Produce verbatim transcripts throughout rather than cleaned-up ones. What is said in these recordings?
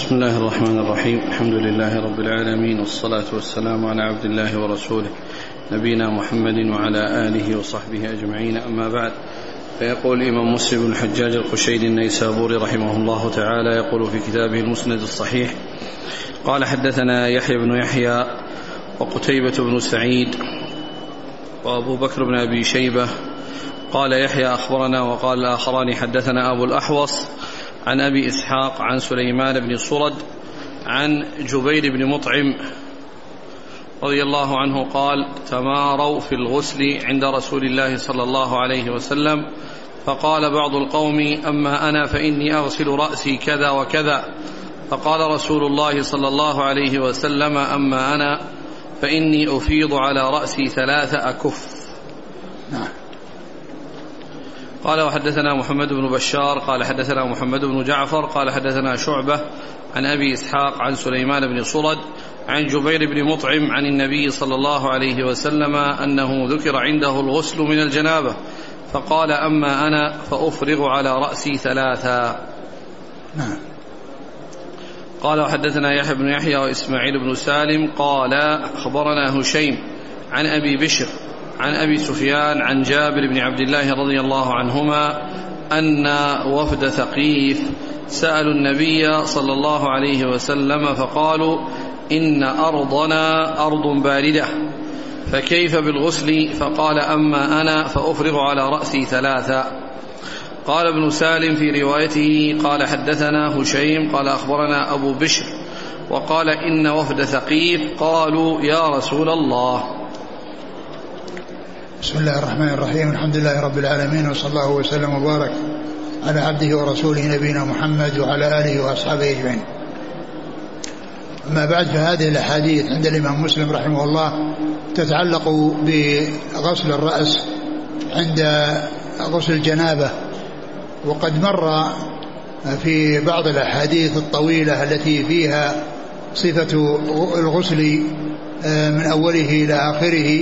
بسم الله الرحمن الرحيم. الحمد لله رب العالمين، والصلاة والسلام على عبد الله ورسوله نبينا محمد وعلى آله وصحبه أجمعين، أما بعد. فيقول الإمام مسلم بن الحجاج القشيري النيسابوري رحمه الله تعالى يقول في كتابه المسند الصحيح: قال حدثنا يحيى بن يحيى وقتيبة بن سعيد وأبو بكر بن أبي شيبة. قال يحيى أخبرنا، وقال الآخران حدثنا أبو الأحوص عن أبي إسحاق عن سليمان بن صرد عن جبير بن مطعم رضي الله عنه قال: تماروا في الغسل عند رسول الله صلى الله عليه وسلم، فقال بعض القوم: أما أنا فإني أغسل رأسي كذا وكذا، فقال رسول الله صلى الله عليه وسلم: أما أنا فإني أفيض على رأسي ثلاث أكف. نعم. قال: وحدثنا محمد بن بشار قال حدثنا محمد بن جعفر قال حدثنا شعبة عن أبي إسحاق عن سليمان بن صرد عن جبير بن مطعم عن النبي صلى الله عليه وسلم أنه ذكر عنده الغسل من الجنابة، فقال: أما أنا فأفرغ على رأسي ثلاثا. نعم. قال: وحدثنا يحيى بن يحيى وإسماعيل بن سالم قال أخبرنا هشيم عن أبي بشر عن أبي سفيان عن جابر بن عبد الله رضي الله عنهما أن وفد ثقيف سألوا النبي صلى الله عليه وسلم فقالوا: إن أرضنا أرض باردة، فكيف بالغسل؟ فقال: أما أنا فأفرغ على رأسي ثلاثا. قال ابن سالم في روايته: قال حدثنا هشيم قال أخبرنا أبو بشر، وقال: إن وفد ثقيف قالوا: يا رسول الله. بسم الله الرحمن الرحيم. الحمد لله رب العالمين، وصلى الله وسلم وبارك على عبده ورسوله نبينا محمد وعلى آله وأصحابه أجمعين. أما بعد، فهذه الأحاديث عند الإمام مسلم رحمه الله تتعلق بغسل الرأس عند غسل الجنابة، وقد مر في بعض الأحاديث الطويلة التي فيها صفة الغسل من أوله إلى آخره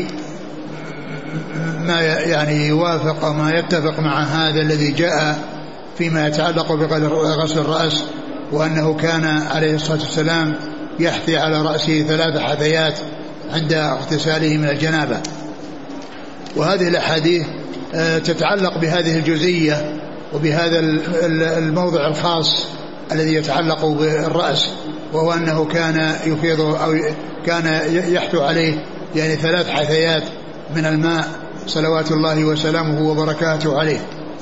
ما يعني يوافق وما يتفق مع هذا الذي جاء فيما يتعلق بغسل الرأس، وأنه كان عليه الصلاة والسلام يحثي على رأسه ثلاث حثيات عند اغتساله من الجنابة. وهذه الأحاديث تتعلق بهذه الجزئية وبهذا الموضع الخاص الذي يتعلق بالرأس، وهو أنه كان يفيض أو كان يحثو عليه يعني ثلاث حثيات من الماء صلوات الله وسلامه وبركاته عليه.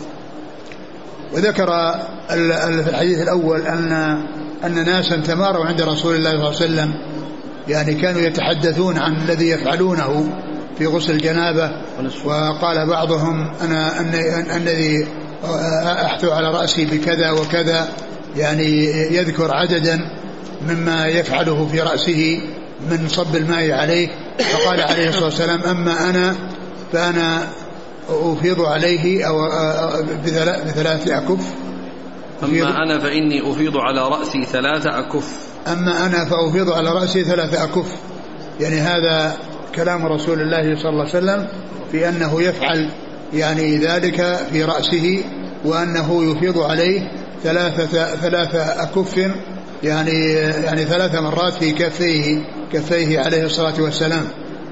وذكر في الحديث الأول أن أن ناسا تماروا عند رسول الله صلى الله عليه وسلم، يعني كانوا يتحدثون عن الذي يفعلونه في غسل الجنابة، وقال بعضهم: أنا الذي أحثو على رأسي بكذا وكذا، يعني يذكر عددا مما يفعله في رأسه من صب الماء عليه. فقال عليه الصلاة والسلام: أما أنا فأنا أفيض عليه أو بثلاث أكف. أما أنا فإني أفيض على رأسي ثلاث أكف. أما أنا فأفيض على رأسي ثلاث أكف، يعني هذا كلام رسول الله صلى الله عليه وسلم في أنه يفعل يعني ذلك في رأسه، وأنه يفيض عليه ثلاثة ثلاثة أكف، يعني يعني ثلاث مرات في كفيه كفيه عليه الصلاة والسلام.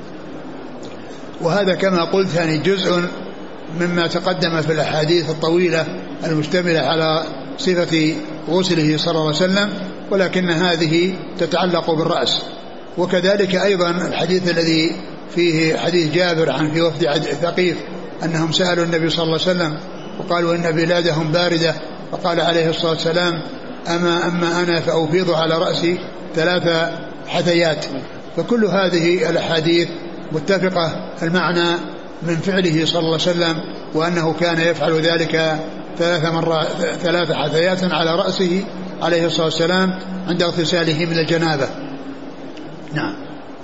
وهذا كما قلت يعني جزء مما تقدم في الأحاديث الطويلة المشتملة على صفة غسله صلى الله عليه وسلم، ولكن هذه تتعلق بالرأس. وكذلك أيضا الحديث الذي فيه حديث جابر عن في وفد ثقيف أنهم سألوا النبي صلى الله عليه وسلم وقالوا: إن بلادهم باردة، فقال عليه الصلاة والسلام: أما, أما أنا فأفيض على رأسي ثلاث حثيات. فكل هذه الأحاديث متفقة المعنى من فعله صلى الله عليه وسلم، وأنه كان يفعل ذلك ثلاث مرات ثلاث حثيات على رأسه عليه الصلاة والسلام عند اغتساله من الجنابة. نعم.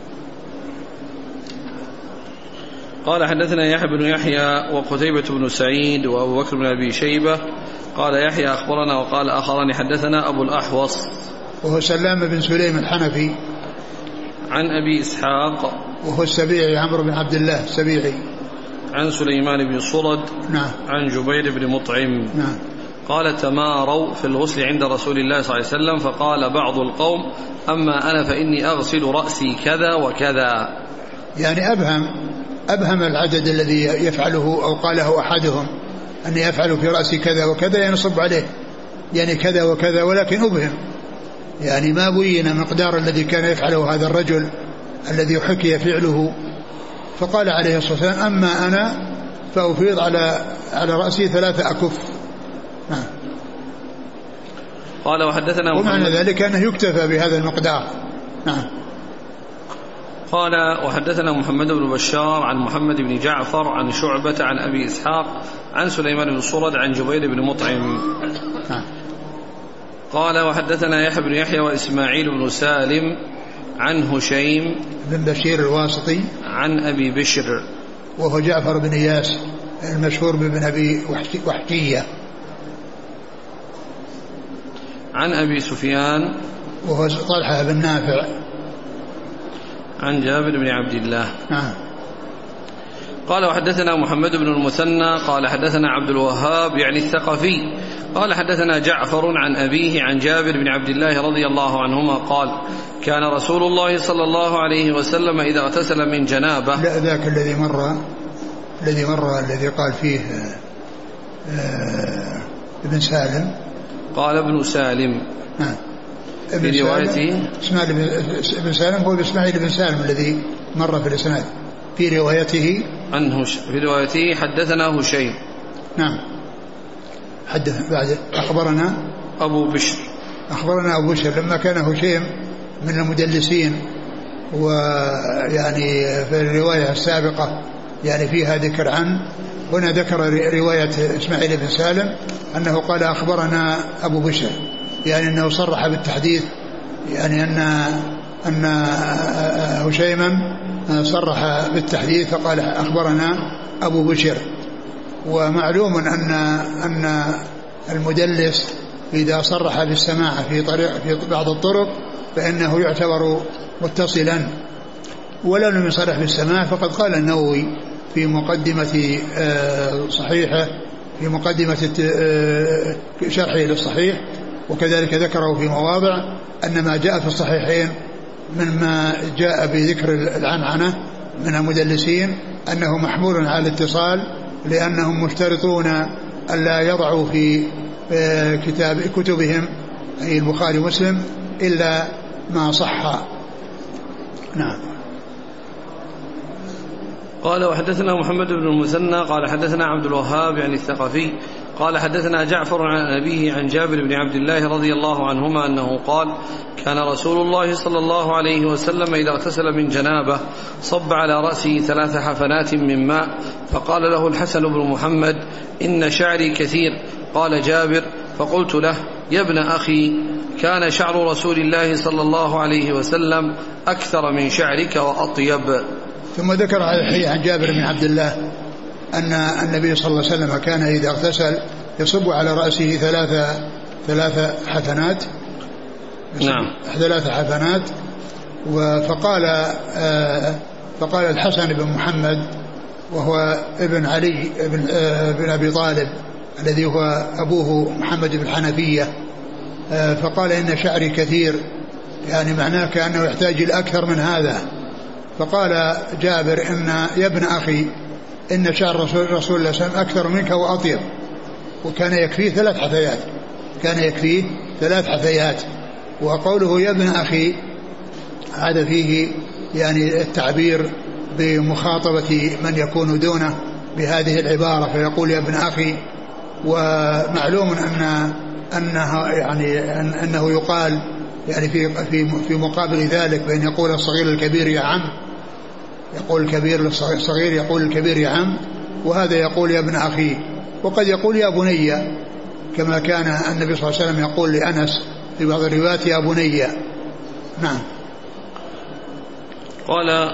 قال حدثنا يحيى بن يحيى وقتيبة بن سعيد وأبو بكر بن أبي شيبة. قال يحيى أخبرنا، وقال آخران حدثنا أبو الأحوص وهو سلام بن سليم الحنفي عن أبي إسحاق وهو السبيعي عمرو بن عبد الله السبيعي عن سليمان بن صرد نعم. عن جبير بن مطعم. نعم. قال تماروا في الغسل عند رسول الله صلى الله عليه وسلم فقال بعض القوم أما أنا فإني أغسل رأسي كذا وكذا. يعني أبهم أبهم العدد الذي يفعله أو قاله أحدهم أني يفعل في رأسي كذا وكذا ينصب عليه يعني كذا وكذا، ولكن أبهم يعني ما بين مقدار الذي كان يفعله هذا الرجل الذي حكي فعله. فقال عليه الصلاة والسلام أما أنا فأفيض على على رأسي ثلاثة أكف. نعم. قال وحدثنا ومعنى ذلك أنه يكتفى بهذا المقدار. نعم. قال وحدثنا محمد بن بشار عن محمد بن جعفر عن شعبة عن أبي إسحاق عن سليمان بن صرد عن جبير بن مطعم. نعم. قال وحدثنا يحيى بن يحيى وإسماعيل بن سالم عن هشيم بن بشير الواسطي عن أبي بشر وهو جعفر بن إياس المشهور بابن أبي وحشية عن أبي سفيان وهو طلحة بن نافع عن جابر بن عبد الله. نعم. قال وحدثنا محمد بن المثنى قال حدثنا عبد الوهاب يعني الثقفي قال حدثنا جعفر عن أبيه عن جابر بن عبد الله رضي الله عنهما قال كان رسول الله صلى الله عليه وسلم إذا اغتسل من جنابه. لا ذاك الذي مر الذي مر الذي قال فيه ابن سالم. قال ابن سالم. نعم. في روايته اسماعيل بن سالم هو اسماعيل بن سالم الذي مر في الإسناد. في روايته عنه في روايته حدثنا هشيم. نعم. حدث بعد أخبرنا أبو بشر أخبرنا أبو بشر لما كان هشيم من المدلسين، ويعني في الرواية السابقة يعني فيها ذكر عن، هنا ذكر رواية إسماعيل بن سالم أنه قال أخبرنا أبو بشر، يعني أنه صرح بالتحديث، يعني أن أن هشيما صرح بالتحديث فقال أخبرنا أبو بشر. ومعلوم أن أن المدلس إذا صرح بالسماع في طريق في بعض الطرق فإنه يعتبر متصلا، ولو لم يصرح بالسماع فقد قال النووي في مقدمة صحيحه في مقدمة شرحه للصحيح، وكذلك ذكره في مواضع أن ما جاء في الصحيحين مما جاء بذكر العنعنة من المدلسين أنه محمول على الاتصال، لأنهم مشترطون ألا يضعوا في كتاب كتبهم أي البخاري ومسلم إلا ما صح. نعم. قال وحدثنا محمد بن المثنى قال حدثنا عبد الوهاب يعني الثقفي قال حدثنا جعفر عن أبيه عن جابر بن عبد الله رضي الله عنهما أنه قال كان رسول الله صلى الله عليه وسلم إذا اغتسل من جنابه صب على رأسه ثلاث حفنات من ماء، فقال له الحسن بن محمد إن شعري كثير. قال جابر فقلت له يا ابن أخي كان شعر رسول الله صلى الله عليه وسلم أكثر من شعرك وأطيب. ثم ذكر هذا عن جابر بن عبد الله أن النبي صلى الله عليه وسلم كان إذا اغتسل يصب على رأسه ثلاث ثلاث حفنات. نعم. ثلاث حفنات. فقال آه فقال الحسن بن محمد وهو ابن علي بن, آه بن أبي طالب الذي هو أبوه محمد بن الحنفية، آه فقال إن شعري كثير، يعني معناه كأنه يحتاج إلى أكثر من هذا. فقال جابر إن يا ابن أخي إن شعر رسول, رسول الله صلى الله عليه وسلم أكثر منك وأطيب، وكان يكفيه ثلاث حثيات كان يكفيه ثلاث حثيات. وقوله يا ابن أخي هذا فيه يعني التعبير بمخاطبة من يكون دونه بهذه العبارة، فيقول يا ابن أخي. ومعلوم أن أنه يعني أنه يقال يعني في في في مقابل ذلك بأن يقول الصغير الكبير يا عم، يقول الكبير للصغير يقول الكبير يا عم، وهذا يقول يا ابن أخي، وقد يقول يا بني كما كان النبي صلى الله عليه وسلم يقول لأنس في بعض الروايات يا بني. نعم. قال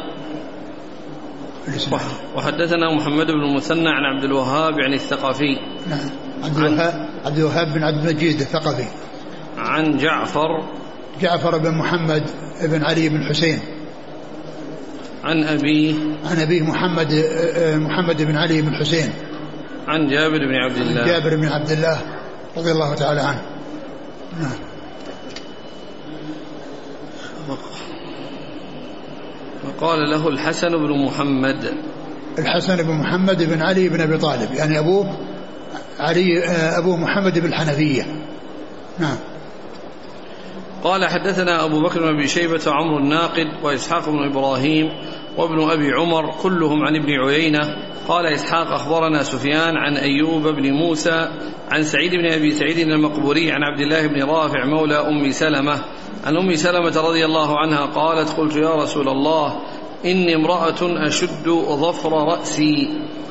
وحدثنا محمد بن المثنى عن عبد الوهاب يعني الثقفي. نعم. عبد الوهاب عبد الوهاب بن عبد المجيد الثقفي. عن جعفر جعفر بن محمد بن علي بن حسين. عن أبيه عن أبيه محمد محمد بن علي بن حسين. عن جابر بن عبد الله جابر بن عبد الله رضي الله تعالى عنه. نعم. وقال له الحسن بن محمد. الحسن بن محمد بن علي بن أبي طالب، يعني أبوه علي أبو محمد بن الحنفية. نعم. قال حدثنا أبو بكر بن أبي شيبة وعمرو الناقد وإسحاق بن إبراهيم وابن أبي عمر كلهم عن ابن عيينة. قال إسحاق أخبرنا سفيان عن أيوب بن موسى عن سعيد بن أبي سعيد المقبوري عن عبد الله بن رافع مولى أم سلمة عن أم سلمة رضي الله عنها قالت قلت يا رسول الله إني امرأة أشد ظفر رأسي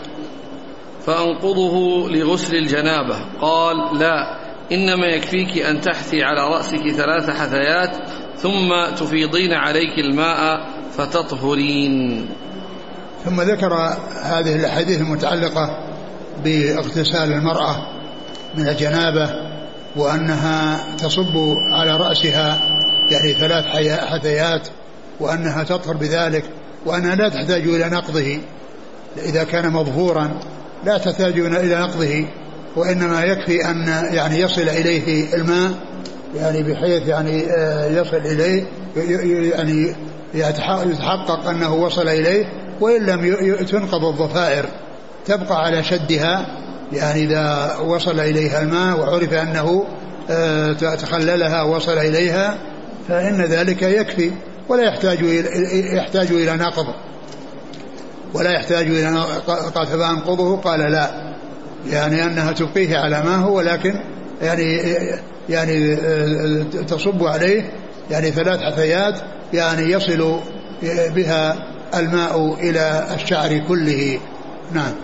فأنقضه لغسل الجنابة. قال لا، إنما يكفيك أن تحثي على رأسك ثلاث حثيات ثم تفيضين عليك الماء فتطهرين. ثم ذكر هذه الأحاديث المتعلقة باغتسال المرأة من الجنابة، وأنها تصب على رأسها يعني ثلاث حثيات، وأنها تطهر بذلك، وأنها لا تحتاج إلى نقضه إذا كان مظهورا، لا تحتاج إلى نقضه، وإنما يكفي أن يعني يصل إليه الماء، يعني بحيث يعني يصل إليه يعني يتحقق أنه وصل إليه، وإن لم تنقض الضفائر تبقى على شدها، يعني إذا وصل إليها الماء وعرف أنه تخللها وصل إليها فإن ذلك يكفي، ولا يحتاج يحتاج إلى نقض ولا يحتاج إلى قال فأنقضه. قال لا، يعني أنها تبقيه على ما هو، ولكن يعني يعني تصب عليه يعني ثلاث حثيات، يعني يصل بها الماء إلى الشعر كله. نعم.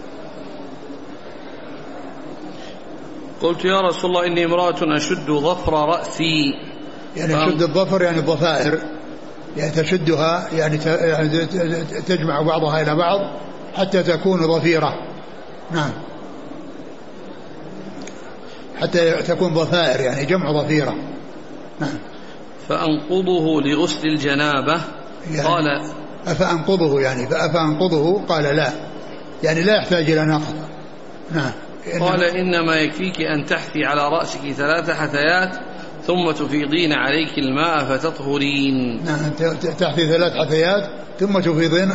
قلت يا رسول الله إني امرأة أشد ظفر رأسي. يعني أشد الظفر يعني الضفائر، يعني تشدها يعني تجمع بعضها إلى بعض حتى تكون ظفيرة. نعم، حتى تكون ضفائر يعني جمع ظفيرة. نعم. فأنقضه لغسل الجنابة. يعني قال أفأنقضه يعني فأفأنقضه قال لا، يعني لا يحتاج إلى نقض. نعم. قال إنما يكفيك أن تحثي على رأسك ثلاث حثيات ثم تفيضين عليك الماء فتطهرين. نعم، تحثي ثلاث حثيات ثم تفيضين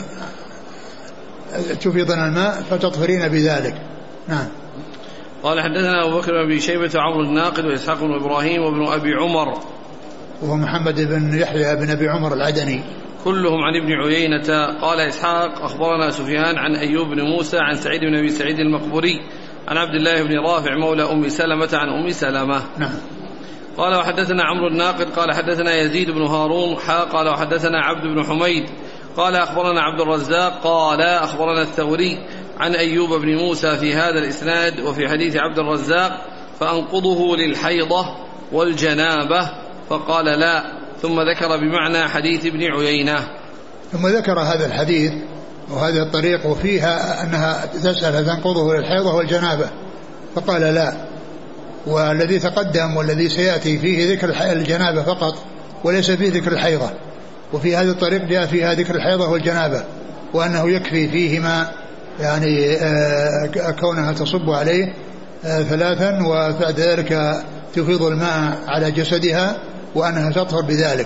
تفيضين الماء فتطهرين بذلك. نعم. قال حدثنا أبو بكر بن أبي شيبة وعمرو الناقد وإسحاق بن إبراهيم وابن أبي عمر وهو محمد بن يحيى بن أبي عمر العدني كلهم عن ابن عيينة. قال إسحاق أخبرنا سفيان عن أيوب بن موسى عن سعيد بن أبي سعيد المقبوري عن عبد الله بن رافع مولى أم سلمة عن أم سلمة. نعم. قال وحدثنا عمرو الناقد قال حدثنا يزيد بن هارون حا قال وحدثنا عبد بن حميد قال أخبرنا عبد الرزاق قال أخبرنا الثوري عن أيوب بن موسى في هذا الإسناد وفي حديث عبد الرزاق فأنقضه للحيضة والجنابة، فقال لا، ثم ذكر بمعنى حديث ابن عيينة. ثم ذكر هذا الحديث وهذا الطريق وفيها أنها تسأل تنقضه للحيضة والجنابة، فقال لا. والذي تقدم والذي سيأتي فيه ذكر الجنابة فقط وليس فيه ذكر الحيضة، وفي هذا الطريق جاء فيها ذكر الحيضة والجنابة، وأنه يكفي فيهما يعني كونها تصب عليه ثلاثا وبعد ذلك تفيض الماء على جسدها وأنها تطهر بذلك.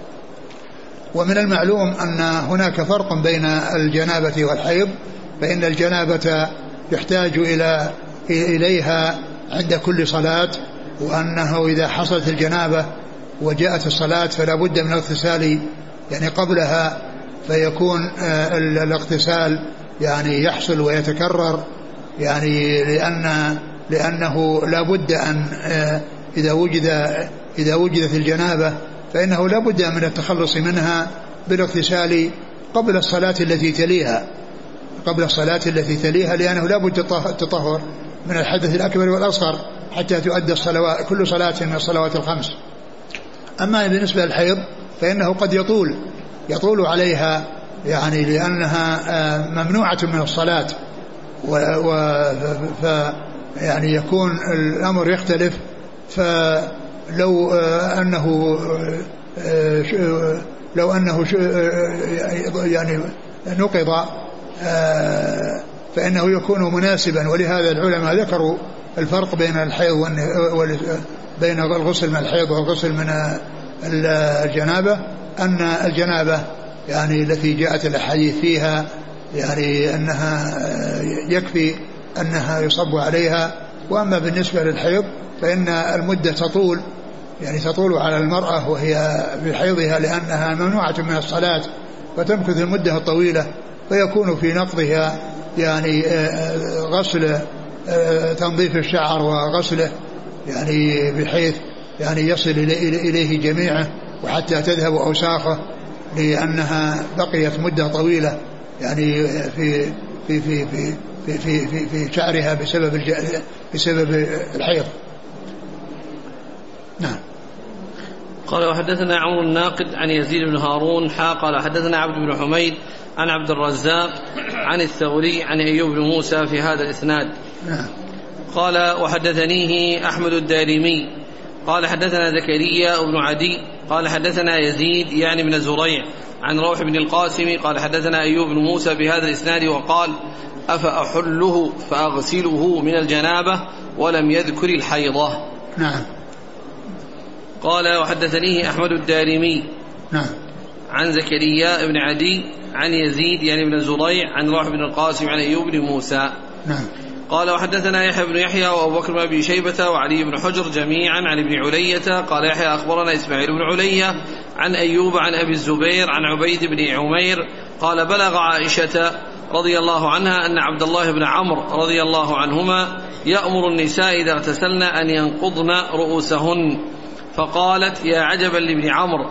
ومن المعلوم أن هناك فرق بين الجنابة والحيض، فإن الجنابة يحتاج إلى إليها عند كل صلاة، وأنه إذا حصلت الجنابة وجاءت الصلاة فلا بد من الاغتسال يعني قبلها، فيكون الاغتسال يعني يحصل ويتكرر، يعني لأن لأنه لا بد أن إذا وجد إذا وجدت الجنابة فإنه لا بد من التخلص منها بالاغتسال قبل الصلاة التي تليها قبل الصلاة التي تليها لأنه لا بد التطهر من الحدث الأكبر والأصغر حتى تؤدى الصلوات كل صلاة من الصلوات الخمس. أما بالنسبة للحيض فإنه قد يطول يطول عليها يعني لأنها ممنوعة من الصلاة، و ف يعني يكون الأمر يختلف. فلو أنه لو أنه يعني نقض فإنه يكون مناسبا، ولهذا العلماء ذكروا الفرق بين الحيض بين الغسل من الحيض والغسل من الجنابة أن الجنابة يعني التي جاءت الأحاديث فيها يعني أنها يكفي أنها يصب عليها، وأما بالنسبة للحيض فإن المدة تطول يعني تطول على المرأة وهي بحيضها لأنها ممنوعة من الصلاة، فتمكث المدة الطويلة فيكون في نقضها يعني غسل تنظيف الشعر وغسله يعني بحيث يعني يصل إليه جميعه وحتى تذهب أوساخه، لأنها بقيت مدة طويلة يعني في في في في في في, في, في شعرها بسبب بسبب الحيض. نعم. قال وحدثنا عمرو الناقد عن يزيد بن هارون حا قال حدثنا عبد بن حميد عن عبد الرزاق عن الثوري عن أيوب بن موسى في هذا الإسناد. نعم. قال وحدثنيه أحمد الدارمي قال حدثنا زكريا بن عدي قال حدثنا يزيد يعني بن زريع عن روح بن القاسم قال حدثنا أيوب بن موسى بهذا الإسناد وقال أفأحله فأغسله من الجنابة ولم يذكر الحيضة. نعم. قال وحدثنيه أحمد الدارمي نعم. عن زكريا بن عدي عن يزيد يعني بن زريع عن روح بن القاسم عن أيوب بن موسى. نعم. قال وحدثنا يحيى بن يحيى وأبو بكر بن أبي شيبة وعلي بن حجر جميعا عن ابن علية قال يحيى أخبرنا إسماعيل بن علية عن أيوب عن أبي الزبير عن عبيد بن عمير قال بلغ عائشة رضي الله عنها أن عبد الله بن عمرو رضي الله عنهما يأمر النساء إذا اغتسلن أن ينقضن رؤوسهن، فقالت يا عجبا لابن عمرو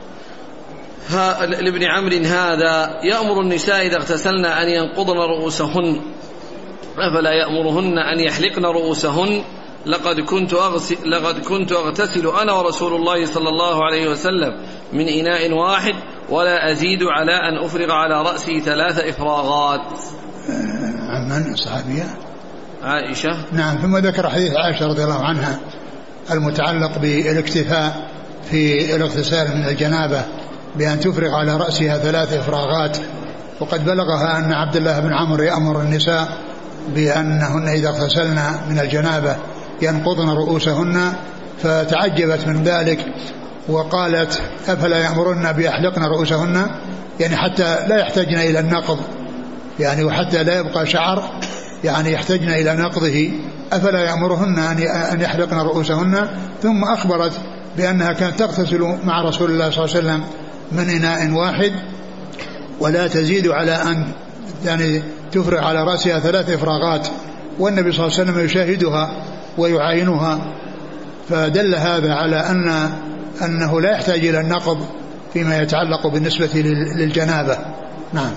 لابن عمرو هذا يأمر النساء إذا اغتسلن أن ينقضن رؤوسهن أفلا يأمرهن أن يحلقن رؤوسهن؟ لقد كنت أغسل لقد كنت أغتسل أنا ورسول الله صلى الله عليه وسلم من إناء واحد ولا أزيد على أن أفرغ على رأسي ثلاث إفراغات. عمن الصحابية عائشة. نعم. ثم ذكر حديث عائشة رضي الله عنها المتعلق بالاكتفاء في الاغتسال من الجنابة بأن تفرغ على رأسها ثلاث إفراغات، وقد بلغها أن عبد الله بن عمرو يأمر النساء بأنهن إذا اغتسلن من الجنابة ينقضن رؤوسهن، فتعجبت من ذلك وقالت أفلا يأمرن بيحلقن رؤوسهن، يعني حتى لا يحتاجن إلى النقض يعني وحتى لا يبقى شعر يعني يحتاجن إلى نقضه، أفلا يأمرهن أن يحلقن رؤوسهن. ثم أخبرت بأنها كانت تغتسل مع رسول الله صلى الله عليه وسلم من إناء واحد ولا تزيد على أن يعني تفرغ على رأسها ثلاث إفراغات، والنبي صلى الله عليه وسلم يشاهدها ويعاينها، فدل هذا على أن أنه لا يحتاج إلى النقض فيما يتعلق بالنسبة للجنابة. نعم.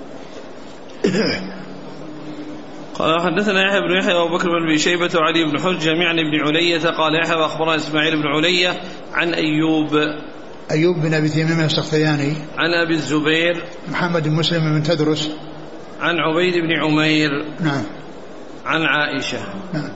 قال حدثنا يحيى بن يحيى وابو بكر بن ابي شيبه وعلي بن حجر جميعا بن علية قال يحيى واخبرنا اسماعيل بن علية عن ايوب ايوب بن ابي تميم السختياني عن ابي الزبير محمد بن مسلم بن تدرس عن عبيد بن عمير نعم عن عائشة. نعم.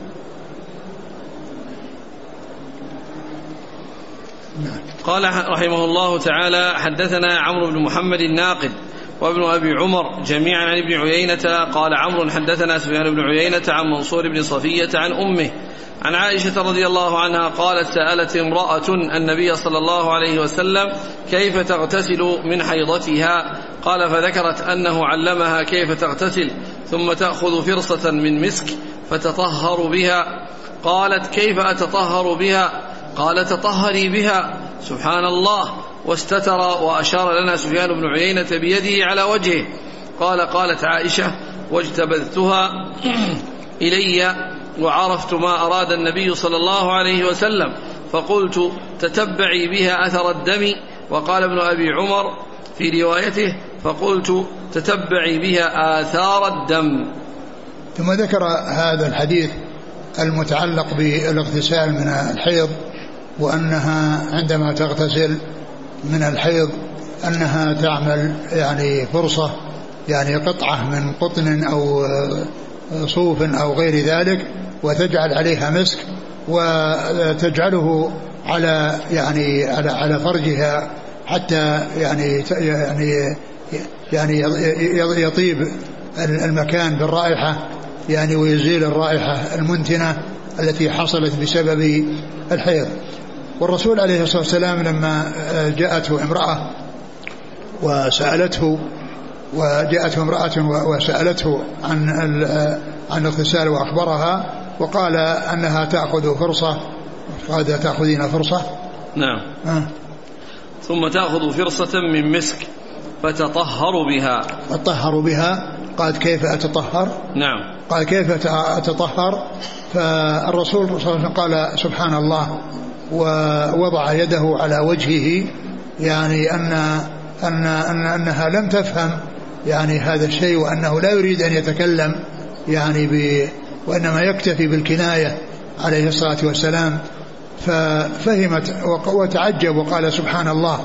نعم. قال رحمه الله تعالى حدثنا عمرو بن محمد الناقد وابن أبي عمر جميعا عن ابن عيينة قال عمرو حدثنا سفيان بن عيينة عن منصور بن صفية عن أمه عن عائشة رضي الله عنها قالت سألت امرأة النبي صلى الله عليه وسلم كيف تغتسل من حيضتها؟ قال فذكرت أنه علمها كيف تغتسل ثم تأخذ فرصة من مسك فتطهر بها. قالت كيف أتطهر بها؟ قال تطهري بها. سبحان الله. واستتر وأشار لنا سفيان بن عيينة بيده على وجهه. قال قالت عائشة واجتبذتها إلي وعرفت ما أراد النبي صلى الله عليه وسلم فقلت تتبعي بها أثر الدم. وقال ابن أبي عمر في روايته فقلت تتبعي بها آثار الدم. ثم ذكر هذا الحديث المتعلق بالاغتسال من الحيض وأنها عندما تغتسل من الحيض أنها تعمل يعني فرصة يعني قطعة من قطن أو صوف أو غير ذلك وتجعل عليها مسك وتجعله على يعني على على فرجها حتى يعني يعني يعني يطيب المكان بالرائحة يعني ويزيل الرائحة المنتنة التي حصلت بسبب الحيض. والرسول عليه الصلاة والسلام لما جاءته امرأة وسألته وجاءته امرأة وسألته عن عن الاغتسال وأخبرها وقال أنها تأخذ فرصة، قال تأخذين فرصة. نعم. آه. ثم تأخذ فرصة من مسك فتطهر بها. تطهر بها. قالت كيف أتطهر؟ نعم. قال كيف أتطهر؟ فالرسول صلى الله عليه وسلم قال سبحان الله، ووضع يده على وجهه، يعني أن أن أن أنها لم تفهم يعني هذا الشيء، وأنه لا يريد أن يتكلم يعني ب وإنما يكتفي بالكناية عليه الصلاة والسلام. ففهمت وتعجب وقال سبحان الله.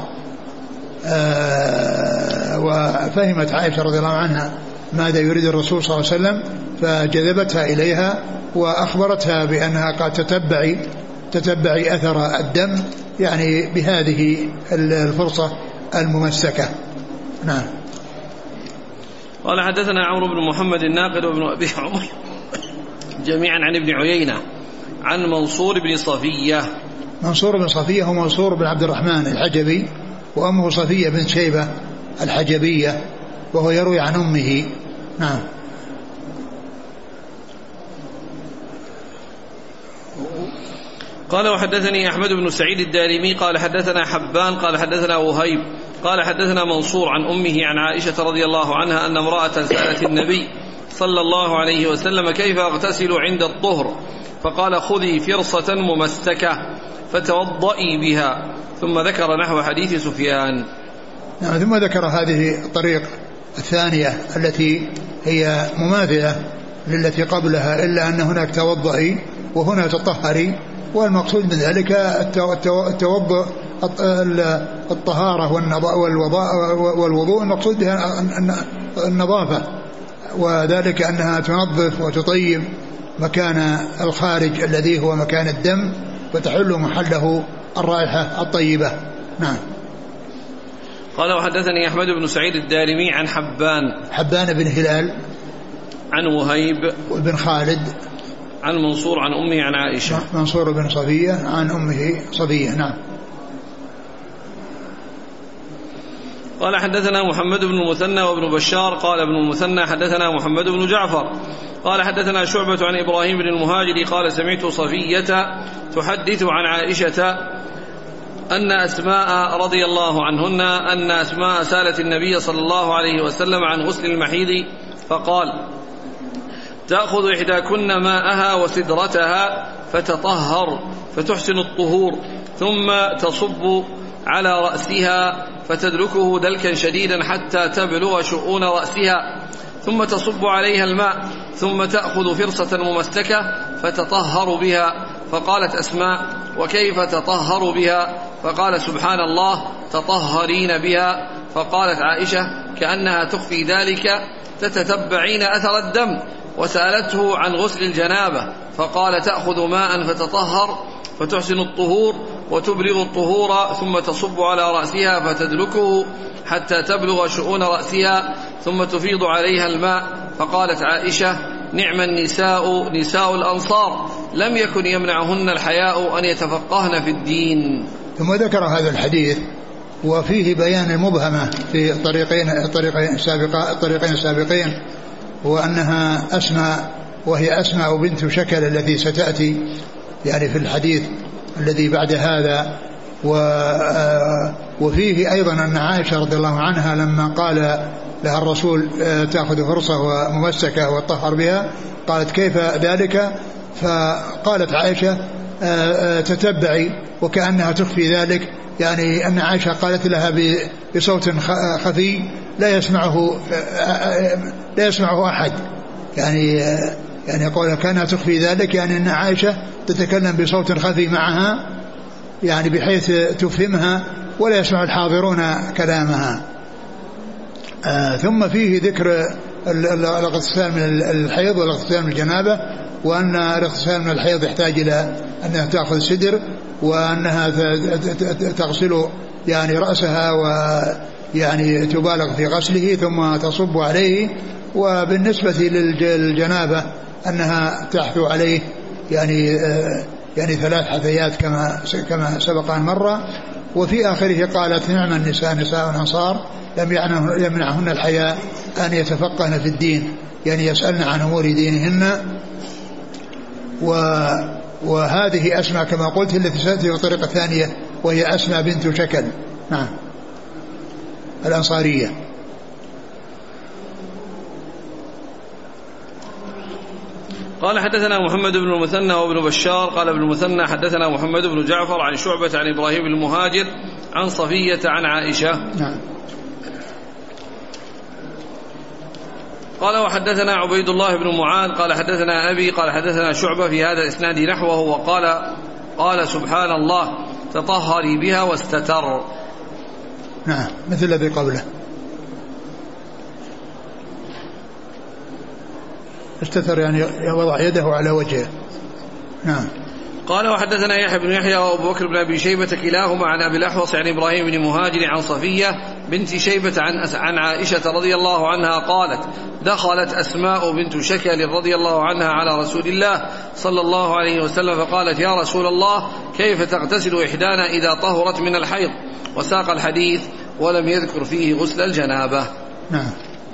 آه وفهمت عائشة رضي الله عنها ماذا يريد الرسول صلى الله عليه وسلم، فجذبتها إليها وأخبرتها بأنها قد تتبعي تتبعي أثر الدم يعني بهذه الفرصة الممسكة. نعم. قال حدثنا عمرو بن محمد الناقد وابن أبي عمر جميعا عن ابن عيينة عن منصور بن صفية. منصور بن صفية هو منصور بن عبد الرحمن الحجبي، وأمه صفية بن شيبة الحجبية، وهو يروي عن أمه. نعم. قال وحدثني أحمد بن سعيد الدارمي قال حدثنا حبان قال حدثنا وهيب قال حدثنا منصور عن أمه عن عائشة رضي الله عنها أن امرأة سألت النبي صلى الله عليه وسلم كيف أغتسل عند الطهر، فقال خذي فرصة ممسكة فتوضئي بها، ثم ذكر نحو حديث سفيان. نعم. ثم ذكر هذه الطريق الثانية التي هي مماثلة للتي قبلها، إلا أن هناك توضئي وهنا تطهري، والمقصود من ذلك التوضؤ الطهارة والوضوء، المقصود بها النظافة، وذلك أنها تنظف وتطيب مكان الخارج الذي هو مكان الدم، فتحل محله الرائحة الطيبة. نعم. قال وحدثني أحمد بن سعيد الدارمي عن حبان حبان بن هلال عن وهيب بن خالد عن منصور عن أمه عن عائشة. منصور بن صفية عن أمه صفية. نعم. قال حدثنا محمد بن المثنى وابن بشار قال ابن المثنى حدثنا محمد بن جعفر قال حدثنا شعبة عن إبراهيم بن المهاجر قال سمعت صفية تحدث عن عائشة أن أسماء رضي الله عنهن أن أسماء سالت النبي صلى الله عليه وسلم عن غسل المحيض، فقال تأخذ إحداكن ماءها وسدرتها فتطهر فتحسن الطهور، ثم تصب على رأسها فتدلكه دلكا شديدا حتى تبلغ شؤون رأسها، ثم تصب عليها الماء، ثم تأخذ فرصة ممسكة فتطهر بها. فقالت أسماء وكيف تطهر بها؟ فقال سبحان الله تطهرين بها. فقالت عائشة كأنها تخفي ذلك تتتبعين أثر الدم. وسألته عن غسل الجنابة فقال تأخذ ماء فتطهر فتحسن الطهور وتبلغ الطهور، ثم تصب على رأسها فتدلكه حتى تبلغ شؤون رأسها، ثم تفيض عليها الماء. فقالت عائشة نعم النساء نساء الأنصار لم يكن يمنعهن الحياء أن يتفقهن في الدين. ثم ذكر هذا الحديث وفيه بيان المبهمة في الطريقين الطريقين السابقين الطريقين السابقين وأنها أسماء، وهي أسماء بنت شكل التي ستأتي يعني في الحديث الذي بعد هذا. وفيه أيضا أن عائشة رضي الله عنها لما قال لها الرسول تأخذ فرصة وممسكة وتطهر بها قالت كيف ذلك؟ فقالت عائشة تتبعي، وكأنها تخفي ذلك، يعني أن عائشة قالت لها بصوت خفي لا يسمعه لا يسمعه أحد، يعني يعني يقول كأنها تخفي ذلك، يعني أن عائشة تتكلم بصوت خفي معها يعني بحيث تفهمها ولا يسمع الحاضرون كلامها. آه ثم فيه ذكر الاغتسال من الحيض والاغتسال من الجنابة، وأن الاغتسال من الحيض يحتاج إلى أنها تأخذ سدر، وأنها تغسل يعني رأسها ويعني تبالغ في غسله ثم تصب عليه. وبالنسبة للجنابة أنها تحثو عليه يعني يعني ثلاث حثيات كما كما سبق أن مر. وفي آخره قالت نعم النساء نساء الأنصار لم يمنعهن الحياء أن يتفقهن في الدين، يعني يسألن عن أمور دينهن. وهذه أسماء كما قلت التي سأتي بطريقة ثانية وهي أسماء بنت شكل نعم الأنصارية. قال حدثنا محمد بن المثنى وابن بشار قال ابن المثنى حدثنا محمد بن جعفر عن شعبة عن إبراهيم بن المهاجر عن صفية عن عائشة نعم. قال وحدثنا عبيد الله بن معاذ قال حدثنا أبي قال حدثنا شعبة في هذا الإسناد نحوه وقال قال سبحان الله تطهري بها واستتر. نعم مثل الذي قبله استتر يعني وضع يده على وجهه. نعم. قال وحدثنا يحيى بن يحيى وابو بكر بن ابي شيبه كلاهما عن ابي الاحوص عن ابراهيم بن مهاجر عن صفيه بنت شيبه عن عن عائشه رضي الله عنها قالت دخلت اسماء بنت شكل رضي الله عنها على رسول الله صلى الله عليه وسلم فقالت يا رسول الله كيف تغتسل احدانا اذا طهرت من الحيض، وساق الحديث ولم يذكر فيه غسل الجنابه. نعم.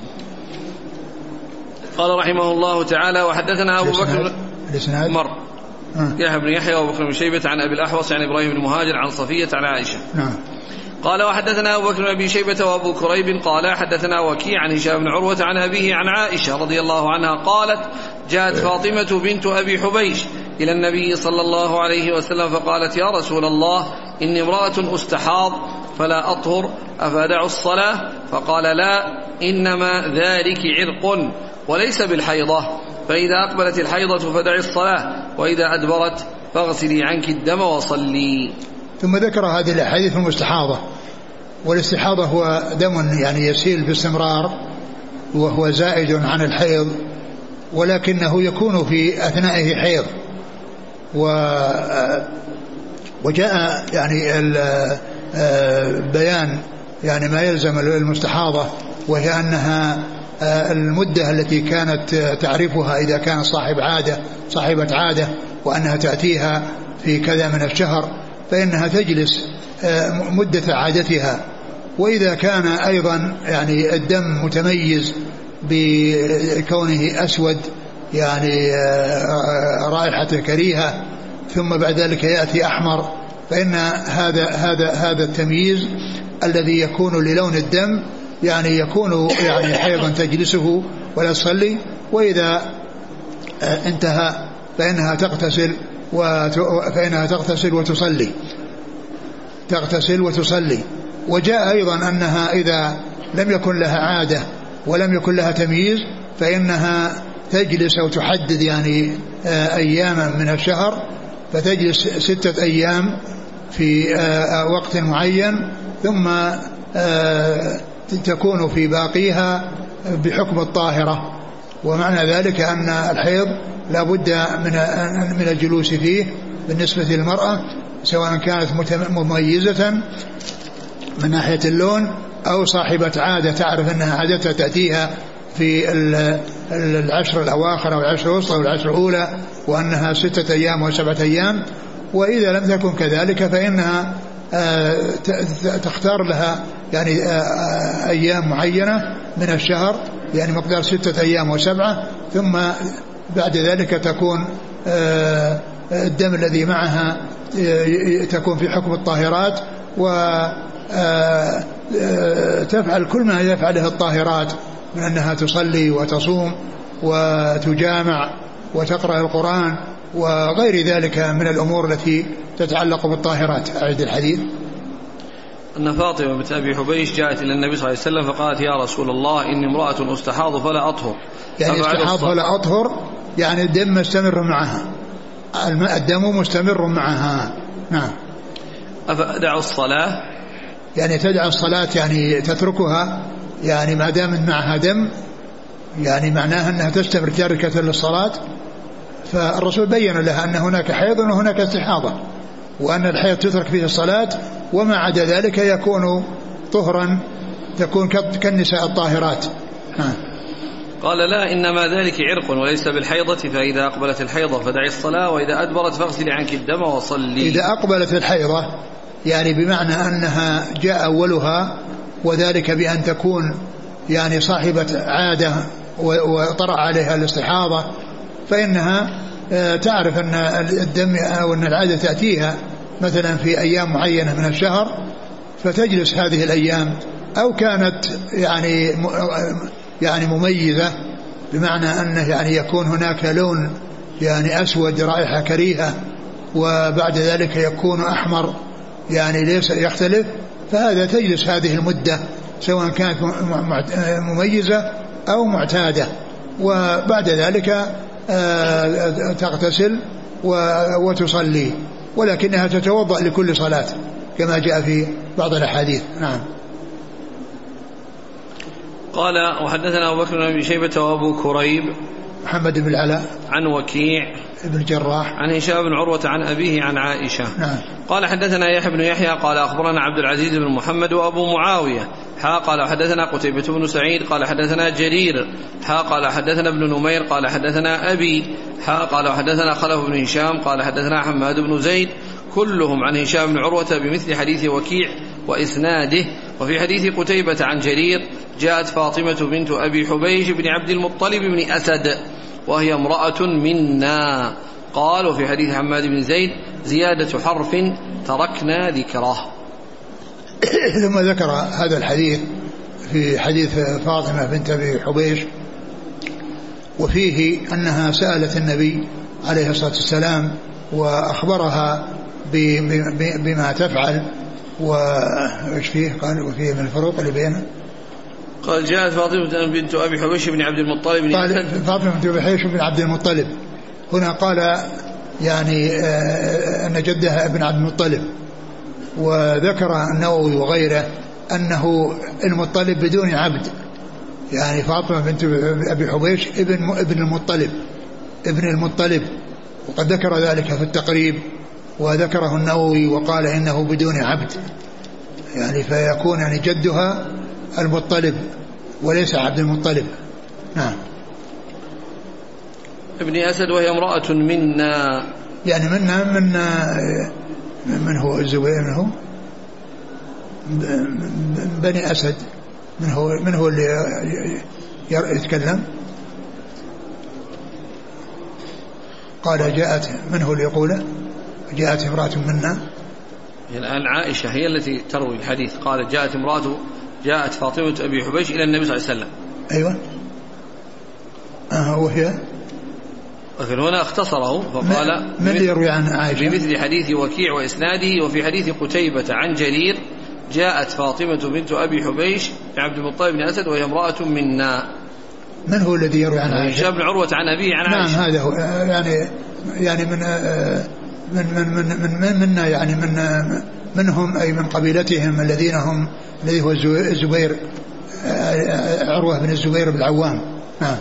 قال رحمه الله تعالى وحدثنا ابو بكر مر يحيى بن يحيى وابو بكر بن شيبة عن ابي الاحوص عن ابراهيم بن مهاجر عن صفية عن عائشة. نعم. قال وحدثنا ابو بكر بن ابي شيبة وابو كريب قال حدثنا وكيع عن هشام بن عروة عن ابيه عن عائشة رضي الله عنها قالت جاءت فاطمة بنت ابي حبيش الى النبي صلى الله عليه وسلم فقالت يا رسول الله اني امرأة استحاض فلا اطهر افادع الصلاة؟ فقال لا انما ذلك عرق وليس بالحيضة، فإذا أقبلت الحيضة فدعي الصلاة وإذا أدبرت فاغسلي عنك الدم وصلي. ثم ذكر هذه الأحاديث المستحاضة، والاستحاضة هو دم يعني يسيل باستمرار وهو زائد عن الحيض ولكنه يكون في أثنائه حيض. وجاء يعني البيان يعني ما يلزم المستحاضة، وهي أنها المدة التي كانت تعرفها إذا كان صاحب عادة صاحبة عادة وأنها تأتيها في كذا من الشهر فإنها تجلس مدة عادتها. وإذا كان أيضا يعني الدم متميز بكونه أسود يعني رائحة كريهة ثم بعد ذلك يأتي أحمر، فإن هذا هذا هذا التمييز الذي يكون للون الدم يعني يكون يعني حيضا تجلسه ولا تصلي، وإذا انتهى فإنها تغتسل فإنها تغتسل وتصلي تغتسل وتصلي. وجاء أيضا أنها إذا لم يكن لها عادة ولم يكن لها تمييز فإنها تجلس أو تحدد يعني أياما من الشهر، فتجلس ستة أيام في وقت معين ثم تكون في باقيها بحكم الطاهرة. ومعنى ذلك أن الحيض لا بد من من الجلوس فيه بالنسبة للمرأة، سواء كانت مميزة من ناحية اللون أو صاحبة عادة تعرف أنها عادتها تأتيها في العشر الأواخر أو العشر الوسطى أو العشر الأولى وأنها ستة أيام وسبعة أيام. وإذا لم تكن كذلك فإنها تختار لها يعني أيام معينة من الشهر يعني مقدار ستة أيام وسبعة، ثم بعد ذلك تكون الدم الذي معها تكون في حكم الطاهرات، وتفعل كل ما يفعله الطاهرات من أنها تصلي وتصوم وتجامع وتقرأ القرآن وغير ذلك من الأمور التي تتعلق بالطاهرات. أعد الحديث. أن فاطمة بنت أبي حبيش جاءت إلى النبي صلى الله عليه وسلم فقالت يا رسول الله إني امرأة أستحاض فلا أطهر. يعني استحاض فلا أطهر يعني الدم مستمر معها، الدم مستمر معها. نعم. أفأدع الصلاة يعني تدع الصلاة يعني تتركها يعني ما دام معها دم، يعني معناها أنها تستمر تاركة للصلاة. فالرسول بين لها أن هناك حيض وهناك استحاضة، وأن الحيض تترك فيه الصلاة وما عدا ذلك يكون طهرا، تكون كالنساء الطاهرات. ها. قال لا إنما ذلك عرق وليس بالحيضة، فإذا أقبلت الحيضة فدعي الصلاة، وإذا أدبرت فاغسلي عنك الدم وصلي. إذا أقبلت الحيضة يعني بمعنى أنها جاء أولها، وذلك بأن تكون يعني صاحبة عادة وطرأ عليها الاستحاضة، فإنها تعرف أن الدم أو أن العادة تأتيها مثلا في أيام معينة من الشهر، فتجلس هذه الأيام، أو كانت يعني يعني مميزة بمعنى أنه يعني يكون هناك لون يعني أسود رائحة كريهة، وبعد ذلك يكون أحمر يعني ليس يختلف، فهذا تجلس هذه المدة سواء كانت مميزة أو معتادة، وبعد ذلك تغتسل وتصلي، ولكنها تتوضأ لكل صلاة كما جاء في بعض الأحاديث. نعم. قال وحدثنا أبو بكر بن أبي شيبة وأبو كريب محمد بن العلاء عن وكيع ابن الجراح عن هشام بن عروة عن أبيه عن عائشة. نعم. قال حدثنا يحيى بن يحيى قال أخبرنا عبد العزيز بن محمد وأبو معاوية حا قال حدثنا قتيبة بن سعيد قال حدثنا جرير حا قال حدثنا ابن نمير قال حدثنا أبي حا قال حدثنا خلف بن هشام قال حدثنا حماد بن زيد كلهم عن هشام بن عروة بمثل حديث وكيع وإسناده. وفي حديث قتيبة عن جرير جاءت فاطمة بنت أبي حبيش بن عبد المطلب بن أسد وهي امرأة منا. قال وفي حديث حماد بن زيد زيادة حرف تركنا ذكره. ثم ذكر هذا الحديث في حديث فاطمة بنت أبي حبيش، وفيه أنها سألت النبي عليه الصلاة والسلام وأخبرها بما تفعل، وإيش فيه قال وفيه من الفروق اللي بينه. قال جاءت فاطمة بنت أبي حبيش بن عبد المطلب بن قال فاطمة بنت أبي حبيش بن عبد المطلب، هنا قال يعني أن جدها ابن عبد المطلب، وذكر النووي وغيره أنه المطلب بدون عبد، يعني فاطمة بنت أبي حبيش ابن ابن المطلب ابن المطلب، وقد ذكر ذلك في التقريب وذكره النووي وقال إنه بدون عبد، يعني فيكون يعني جدها المطلب وليس عبد المطلب. نعم. ابن أسد وهي امرأة منا، يعني منا من من هو الزبير من هو بني أسد، من هو من هو اللي يتكلم. قال جاءت من هو اللي يقوله جاءت امرأة منا، الآن عائشة هي التي تروي الحديث. قالت جاءت امرأة جاءت فاطمة أبي حبيش إلى النبي صلى الله عليه وسلم. أيوة. آه وهي لكن هنا اختصره فقال من يروي عن عائشة بمثل حديث وكيع وإسناده. وفي حديث قتيبة عن جرير جاءت فاطمة بنت أبي حبيش عبد المطلب بن أسد وهي امرأة منا. من هو الذي يروي عن عائشة؟ هشام بن عروة عن أبيه عن عائشة. نعم هذا هو، يعني يعني من من من من من منا يعني من منهم أي من قبيلتهم الذين هم الذي هو الزبير عروة بن الزبير بن العوام. نعم.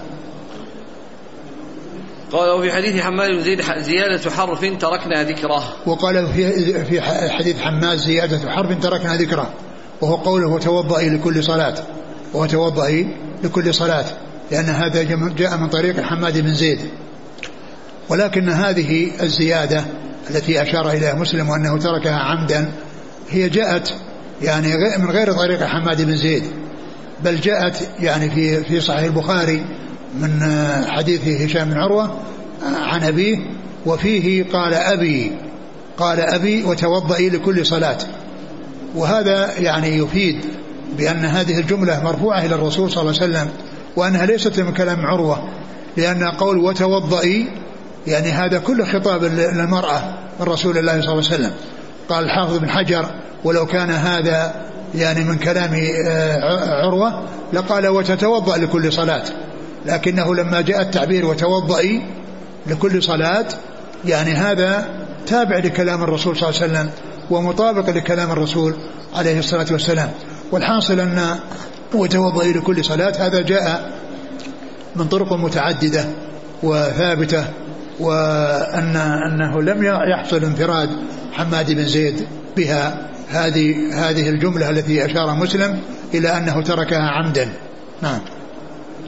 قال وفي حديث حماد بن زيد زيادة حرف تركنا ذكره. وقال في في حديث حماد زيادة حرف تركنا ذكره، وهو قوله وتوضئي لكل صلاة، وتوضئي لكل صلاة، لأن هذا جاء من طريق حماد بن زيد. ولكن هذه الزيادة التي أشار إليها مسلم وأنه تركها عمدا هي جاءت يعني من غير طريق حماد بن زيد، بل جاءت يعني في في صحيح البخاري من حديث هشام بن عروة عن أبيه، وفيه قال أبي قال أبي وتوضئي لكل صلاة. وهذا يعني يفيد بأن هذه الجملة مرفوعة إلى الرسول صلى الله عليه وسلم، وأنها ليست من كلام عروة، لأن قول وتوضئي يعني هذا كل خطاب للمرأة من رسول الله صلى الله عليه وسلم. قال الحافظ بن حجر ولو كان هذا يعني من كلام عروة لقال وتتوضأ لكل صلاة، لكنه لما جاء التعبير وتوضئي لكل صلاة يعني هذا تابع لكلام الرسول صلى الله عليه وسلم ومطابق لكلام الرسول عليه الصلاة والسلام. والحاصل أن وتوضئي لكل صلاة هذا جاء من طرق متعددة وثابتة، وأن أنه لم يحصل انفراد حماد بن زيد بها هذه هذه الجملة التي أشار مسلم إلى أنه تركها عمدا. نعم.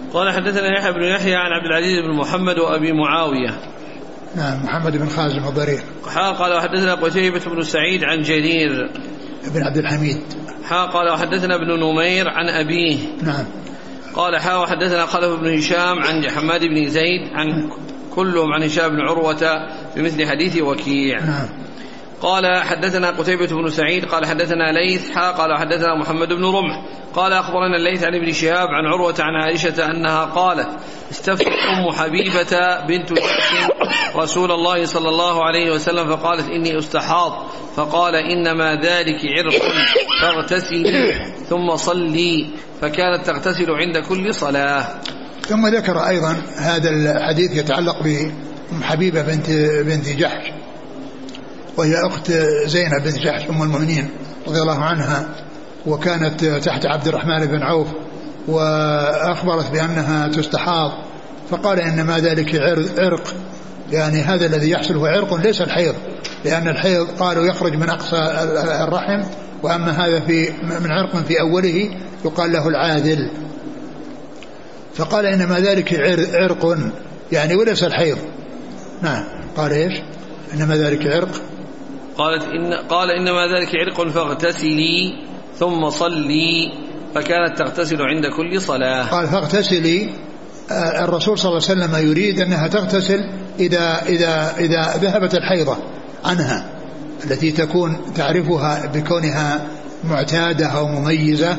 قال حدثنا يحيى بن يحيى عن عبد العزيز بن محمد وأبي معاوية. نعم محمد بن خازم الضرير. قال وحدثنا قتيبة بن سعيد عن جرير بن عبد الحميد. قال وحدثنا ابن نمير عن أبيه. نعم. قال حا وحدثنا خلف بن هشام عن حماد بن زيد عن كلهم عن هشام بن عروة بمثل حديث وكيع. نعم. قال حدثنا قتيبة بن سعيد قال حدثنا ليث حا قال حدثنا محمد بن رمح قال أخبرنا الليث عن ابن شهاب عن عروة عن عائشة أنها قالت استفتت أم حبيبة بنت جحش رسول الله صلى الله عليه وسلم فقالت إني أستحاض فقال إنما ذلك عرق فاغتسلي ثم صلي فكانت تغتسل عند كل صلاة. ثم ذكر أيضا هذا الحديث يتعلق بأم حبيبة بنت بنت جحش وهي أخت زينب بنت جحش أم المؤمنين رضي الله عنها وكانت تحت عبد الرحمن بن عوف وأخبرت بأنها تستحاض فقال إنما ذلك عرق يعني هذا الذي يحصل هو عرق ليس الحيض لأن الحيض قالوا يخرج من أقصى الرحم وأما هذا في من عرق في أوله يقال له العادل فقال إنما ذلك عرق يعني وليس الحيض. نعم. قال إيش إنما ذلك عرق قالت إن قال إنما ذلك عرق فاغتسلي ثم صلي فكانت تغتسل عند كل صلاة. قال فاغتسلي الرسول صلى الله عليه وسلم يريد أنها تغتسل إذا, إذا, إذا ذهبت الحيضة عنها التي تكون تعرفها بكونها معتادة أو مميزة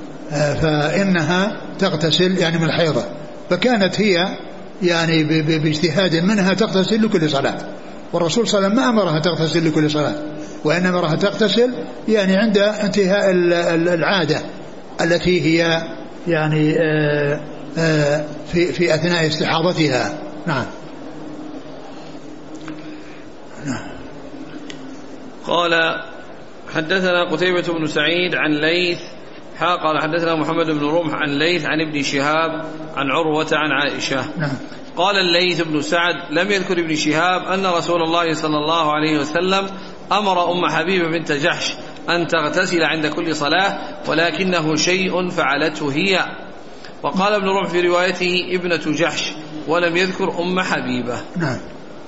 فإنها تغتسل يعني من الحيضة فكانت هي يعني باجتهاد منها تغتسل لكل صلاة والرسول صلى الله عليه وسلم ما أمرها تغتسل لكل صلاة وإنما أمرها تغتسل يعني عند انتهاء العادة التي هي يعني في في أثناء استحاضتها. نعم. نعم. قال حدثنا قتيبة بن سعيد عن ليث حا قال حدثنا محمد بن رمح عن ليث عن ابن شهاب عن عروة عن عائشة. نعم. قال الليث بن سعد لم يذكر ابن شهاب أن رسول الله صلى الله عليه وسلم أمر أم حبيبة بنت جحش أن تغتسل عند كل صلاة ولكنه شيء فعلته هي. وقال ابن رمح في روايته ابنة جحش ولم يذكر أم حبيبة. نعم.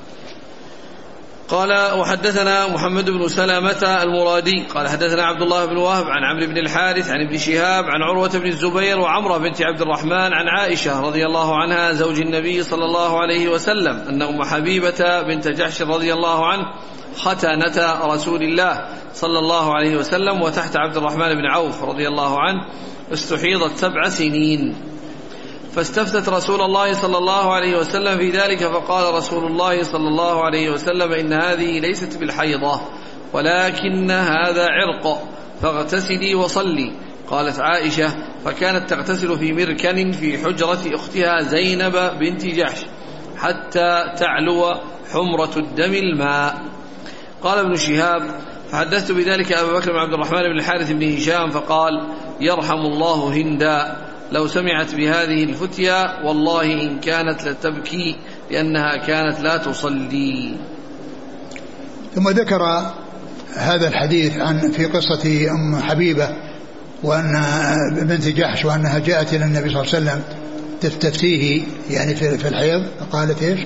قال وحدثنا محمد بن سلامة المرادي قال حدثنا عبد الله بن وهب عن عمرو بن الحارث عن ابن شهاب عن عروة بن الزبير وعمرة بنت عبد الرحمن عن عائشة رضي الله عنها زوج النبي صلى الله عليه وسلم أن أم حبيبة بنت جحش رضي الله عنه ختنة رسول الله صلى الله عليه وسلم وتحت عبد الرحمن بن عوف رضي الله عنه استحيضت سبع سنين فاستفتت رسول الله صلى الله عليه وسلم في ذلك فقال رسول الله صلى الله عليه وسلم إن هذه ليست بالحيضة ولكن هذا عرق فاغتسلي وصلي. قالت عائشة فكانت تغتسل في مركن في حجرة أختها زينب بنت جحش حتى تعلو حمرة الدم الماء. قال ابن شهاب فحدثت بذلك أبا بكر بن عبد الرحمن بن الحارث بن هشام فقال يرحم الله هندا لو سمعت بهذه الفتيا والله إن كانت لتبكي لأنها كانت لا تصلي. ثم ذكر هذا الحديث عن في قصة أم حبيبة وأن بنت جحش وأنها جاءت إلى النبي صلى الله عليه وسلم تفتيه يعني في الحيض قالت إيش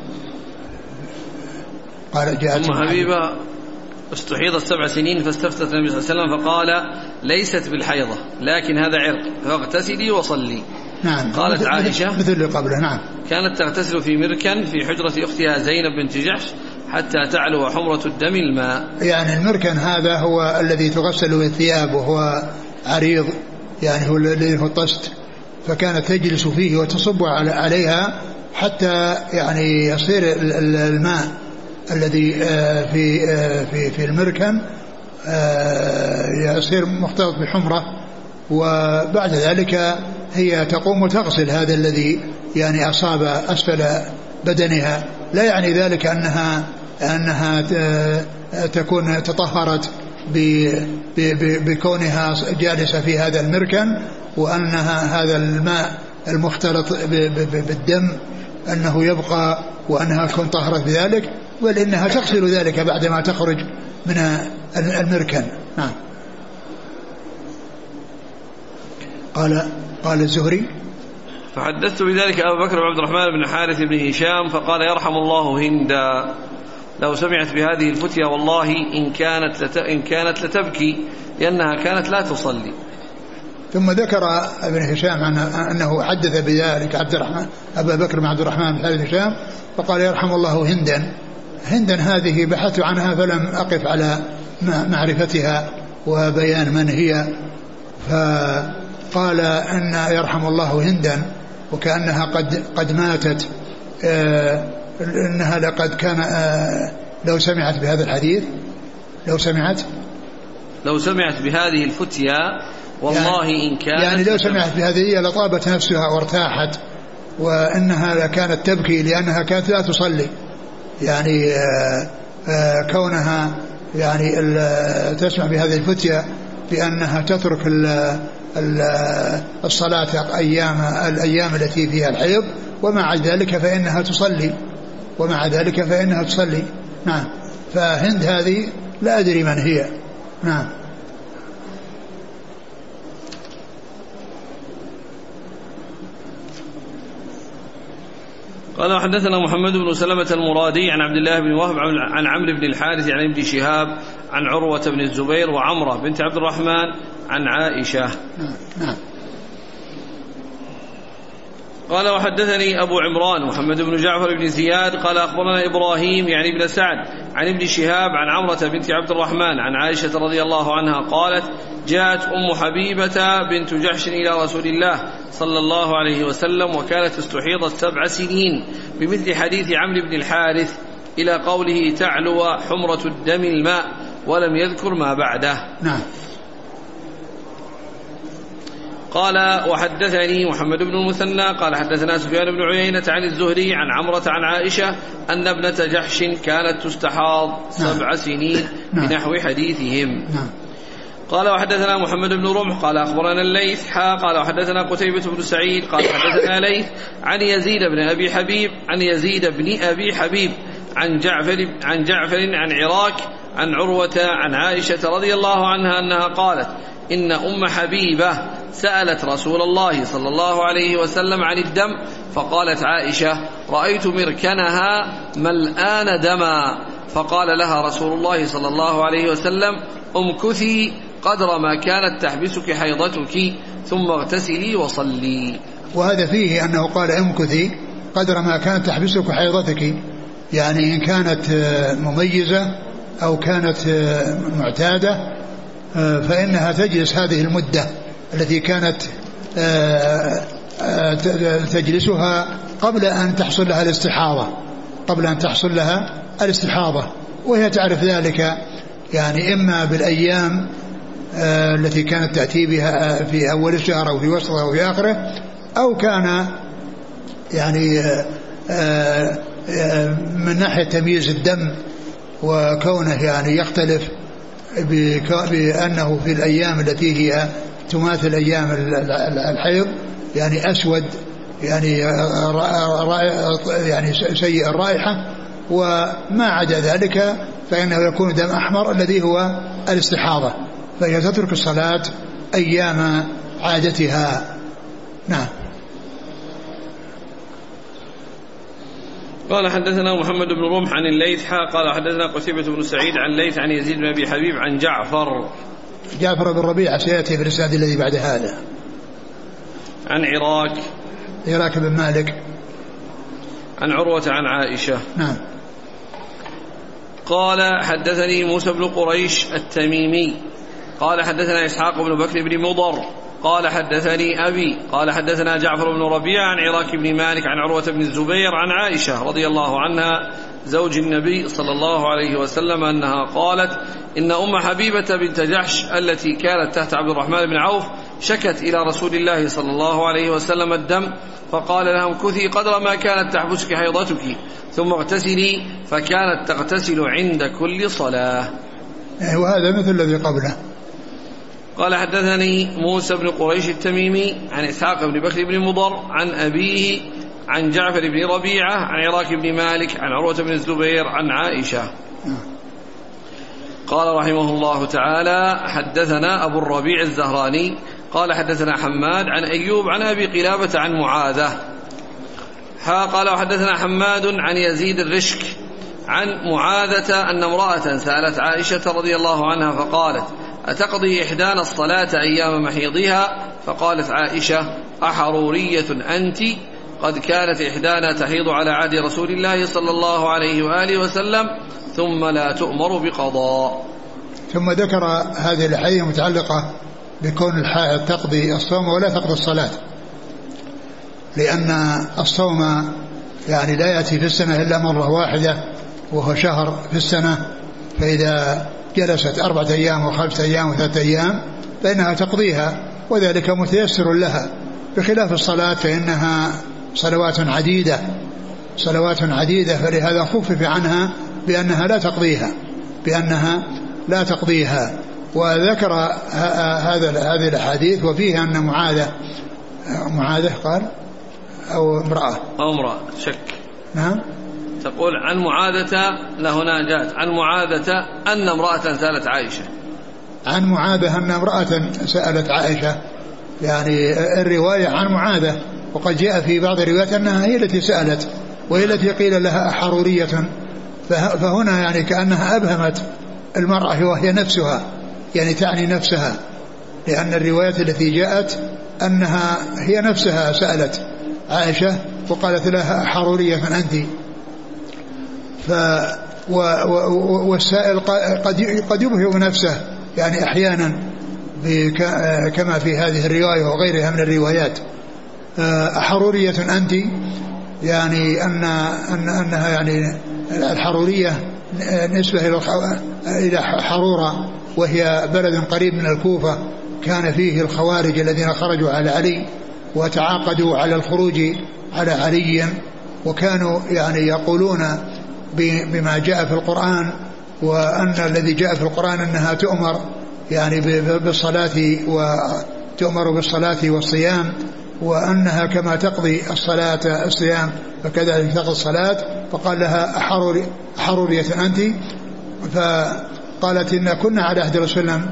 قالت جاءت أم حبيبة استحيضت سبع سنين فاستفتت النبي صلى الله عليه وسلم فقال ليست بالحيضة لكن هذا عرق فاغتسلي وصلي. نعم. قالت مثل عائشة مثل اللي قبله. نعم. كانت تغتسل في مركن في حجرة أختها زينب بنت جحش حتى تعلو حمرة الدم الماء. يعني المركن هذا هو الذي تغسل به الثياب وهو عريض يعني هو الذي هو الطست فكانت تجلس فيه وتصب عليها حتى يعني يصير الماء الذي في في في المركن يصير مختلط بحمرة وبعد ذلك هي تقوم وتغسل هذا الذي يعني أصاب أسفل بدنها لا يعني ذلك أنها أنها تكون تطهرت بكونها جالسة في هذا المركن وأنها هذا الماء المختلط بالدم أنه يبقى وأنها تكون طهرت بذلك بل إنها تغسل ذلك بعدما تخرج من المركن. نعم. قال قال الزهري فحدثت بذلك أبا بكر بن عبد الرحمن بن حارث بن هشام فقال يرحم الله هندا لو سمعت بهذه الفتيا والله إن كانت, لت... إن كانت لتبكي لأنها كانت لا تصلي. ثم ذكر ابن هشام أنه حدث بذلك عبد الرحمن أبا بكر بن عبد الرحمن بن حارث هشام فقال يرحم الله هندا. هندا هذه بحثت عنها فلم أقف على معرفتها وبيان من هي، فقال أن يرحم الله هندا وكأنها قد, قد ماتت، آه إنها لقد كان آه لو سمعت بهذا الحديث لو سمعت لو سمعت بهذه الفتيا والله يعني إن كانت يعني لو سمعت بهذه لطابت نفسها وارتاحت، وإنها كانت تبكي لأنها كانت لا تصلي، يعني آه آه كونها يعني تسمع بهذه الفتيا بأنها تترك ال ال الصلاة أيام الأيام التي فيها الحيض، ومع ذلك فإنها تصلي ومع ذلك فإنها تصلي. نعم. فهند هذه لا أدري من هي. نعم. قال حدثنا محمد بن سلمة المرادي عن عبد الله بن وهب عن عمرو بن الحارث عن ابن شهاب عن عروة بن الزبير وعمرة بنت عبد الرحمن عن عائشة. نعم. قال وحدثني أبو عمران محمد بن جعفر بن زياد قال أخبرنا إبراهيم يعني ابن سعد عن ابن شهاب عن عمرة بنت عبد الرحمن عن عائشة رضي الله عنها قالت جاءت أم حبيبة بنت جحش إلى رسول الله صلى الله عليه وسلم وكانت استحيضت سبع سنين بمثل حديث عمرو بن الحارث إلى قوله تعلو حمرة الدم الماء ولم يذكر ما بعده. نعم. قال وحدثني محمد بن المثنى قال حدثنا سفيان بن عيينة عن الزهري عن عمرة عن عائشة أن ابنة جحش كانت تستحاض سبع سنين بنحو حديثهم. نعم. قال وحدثنا محمد بن رمح قال أخبرنا الليث حا قال وحدثنا قتيبة بن سعيد قال حدثنا ليث عن يزيد بن أبي حبيب عن يزيد بن أبي حبيب عن جعفر عن جعفر عن عراك عن عروة عن عائشة رضي الله عنها أنها قالت إن أم حبيبة سألت رسول الله صلى الله عليه وسلم عن الدم فقالت عائشة رأيت مركنها ملآن دما فقال لها رسول الله صلى الله عليه وسلم امكثي قدر ما كانت تحبسك حيضتك ثم اغتسلي وصلي. وهذا فيه أنه قال امكثي قدر ما كانت تحبسك حيضتك، يعني إن كانت مميزة أو كانت معتادة فإنها تجلس هذه المدة التي كانت تجلسها قبل أن تحصل لها الاستحاضة قبل أن تحصل لها الاستحاضة وهي تعرف ذلك يعني إما بالأيام التي كانت تأتي بها في أول الشهر أو في وسطه أو في آخره، أو كان يعني من ناحية تمييز الدم وكونه يعني يختلف بأنه في الأيام التي هي تماثل أيام الحيض يعني أسود يعني يعني سيء الرائحة، وما عدا ذلك فإنه يكون دم أحمر الذي هو الاستحاضة، فهي تترك الصلاة أيام عادتها. نعم. قال حدثنا محمد بن رمح عن الليث حا قال حدثنا قتيبة بن سعيد عن الليث عن يزيد بن أبي حبيب عن جعفر جعفر بن ربيعة سيأتي في الإسناد الذي بعد هذا عن عراك عراك بن مالك عن عروة عن عائشة. نعم. قال حدثني موسى بن قريش التميمي قال حدثنا إسحاق بن بكر بن مضر قال حدثني أبي قال حدثنا جعفر بن ربيعة عن عراك بن مالك عن عروة بن الزبير عن عائشة رضي الله عنها زوج النبي صلى الله عليه وسلم أنها قالت إن أم حبيبة بنت جحش التي كانت تحت عبد الرحمن بن عوف شكت إلى رسول الله صلى الله عليه وسلم الدم فقال لها امكثي قدر ما كانت تحبسك حيضتك ثم اغتسلي فكانت تغتسل عند كل صلاة. وهذا مثل الذي قبله. قال حدثني موسى بن قريش التميمي عن إسحاق بن بكر بن مضر عن أبيه عن جعفر بن ربيعة عن عراك بن مالك عن عروة بن الزبير عن عائشة. قال رحمه الله تعالى حدثنا أبو الربيع الزهراني قال حدثنا حماد عن أيوب عن أبي قلابة عن معاذة. ها قال وحدثنا حماد عن يزيد الرشك عن معاذة أن امرأة سألت عائشة رضي الله عنها فقالت أتقضي إحدانا الصلاة أيام محيضها؟ فقالت عائشة أحرورية أنت؟ قد كانت إحدانا تحيض على عهد رسول الله صلى الله عليه وآله وسلم ثم لا تؤمر بقضاء. ثم ذكر هذه الأحاديث المتعلقة بكون الحائض تقضي الصوم ولا تقضي الصلاة، لأن الصوم يعني لا يأتي في السنة إلا مرة واحدة وهو شهر في السنة، فإذا جلست أربعة أيام وخمسة أيام وثلاثة أيام فإنها تقضيها وذلك متيسر لها، بخلاف الصلاة فإنها صلوات عديدة صلوات عديدة فلهذا خفف عنها بأنها لا تقضيها بأنها لا تقضيها. وذكر هذا هذه الأحاديث وفيها أن معاذة معاذة قال أو امرأة أو امرأة شك نعم تقول عن معاذة لهنا جاءت عن معاذة أن امرأة سألت عائشة عن معاذة أن امرأة سألت عائشة، يعني الرواية عن معاذة، وقد جاء في بعض الروايات أنها هي التي سألت وهي التي قيل لها أحرورية، فهنا يعني كأنها أبهمت المرأة وهي نفسها، يعني تعني نفسها، لأن الروايات التي جاءت أنها هي نفسها سألت عائشة وقالت لها أحرورية أنت. ف و و والسائل قد قد يبهم نفسه يعني أحيانا كما في هذه الرواية وغيرها من الروايات. أحرورية أنت يعني أن أن أنها يعني الحرورية نسبة إلى حرورة وهي بلد قريب من الكوفة، كان فيه الخوارج الذين خرجوا على علي وتعاقدوا على الخروج على علي، وكانوا يعني يقولون بما جاء في القرآن، وأن الذي جاء في القرآن أنها تؤمر يعني بالصلاة وتؤمر بالصلاة والصيام، وأنها كما تقضي الصلاة الصيام فكذلك تقضي الصلاة. فقال لها أحرورية أنت؟ فقالت إن كنا على عهد رسول الله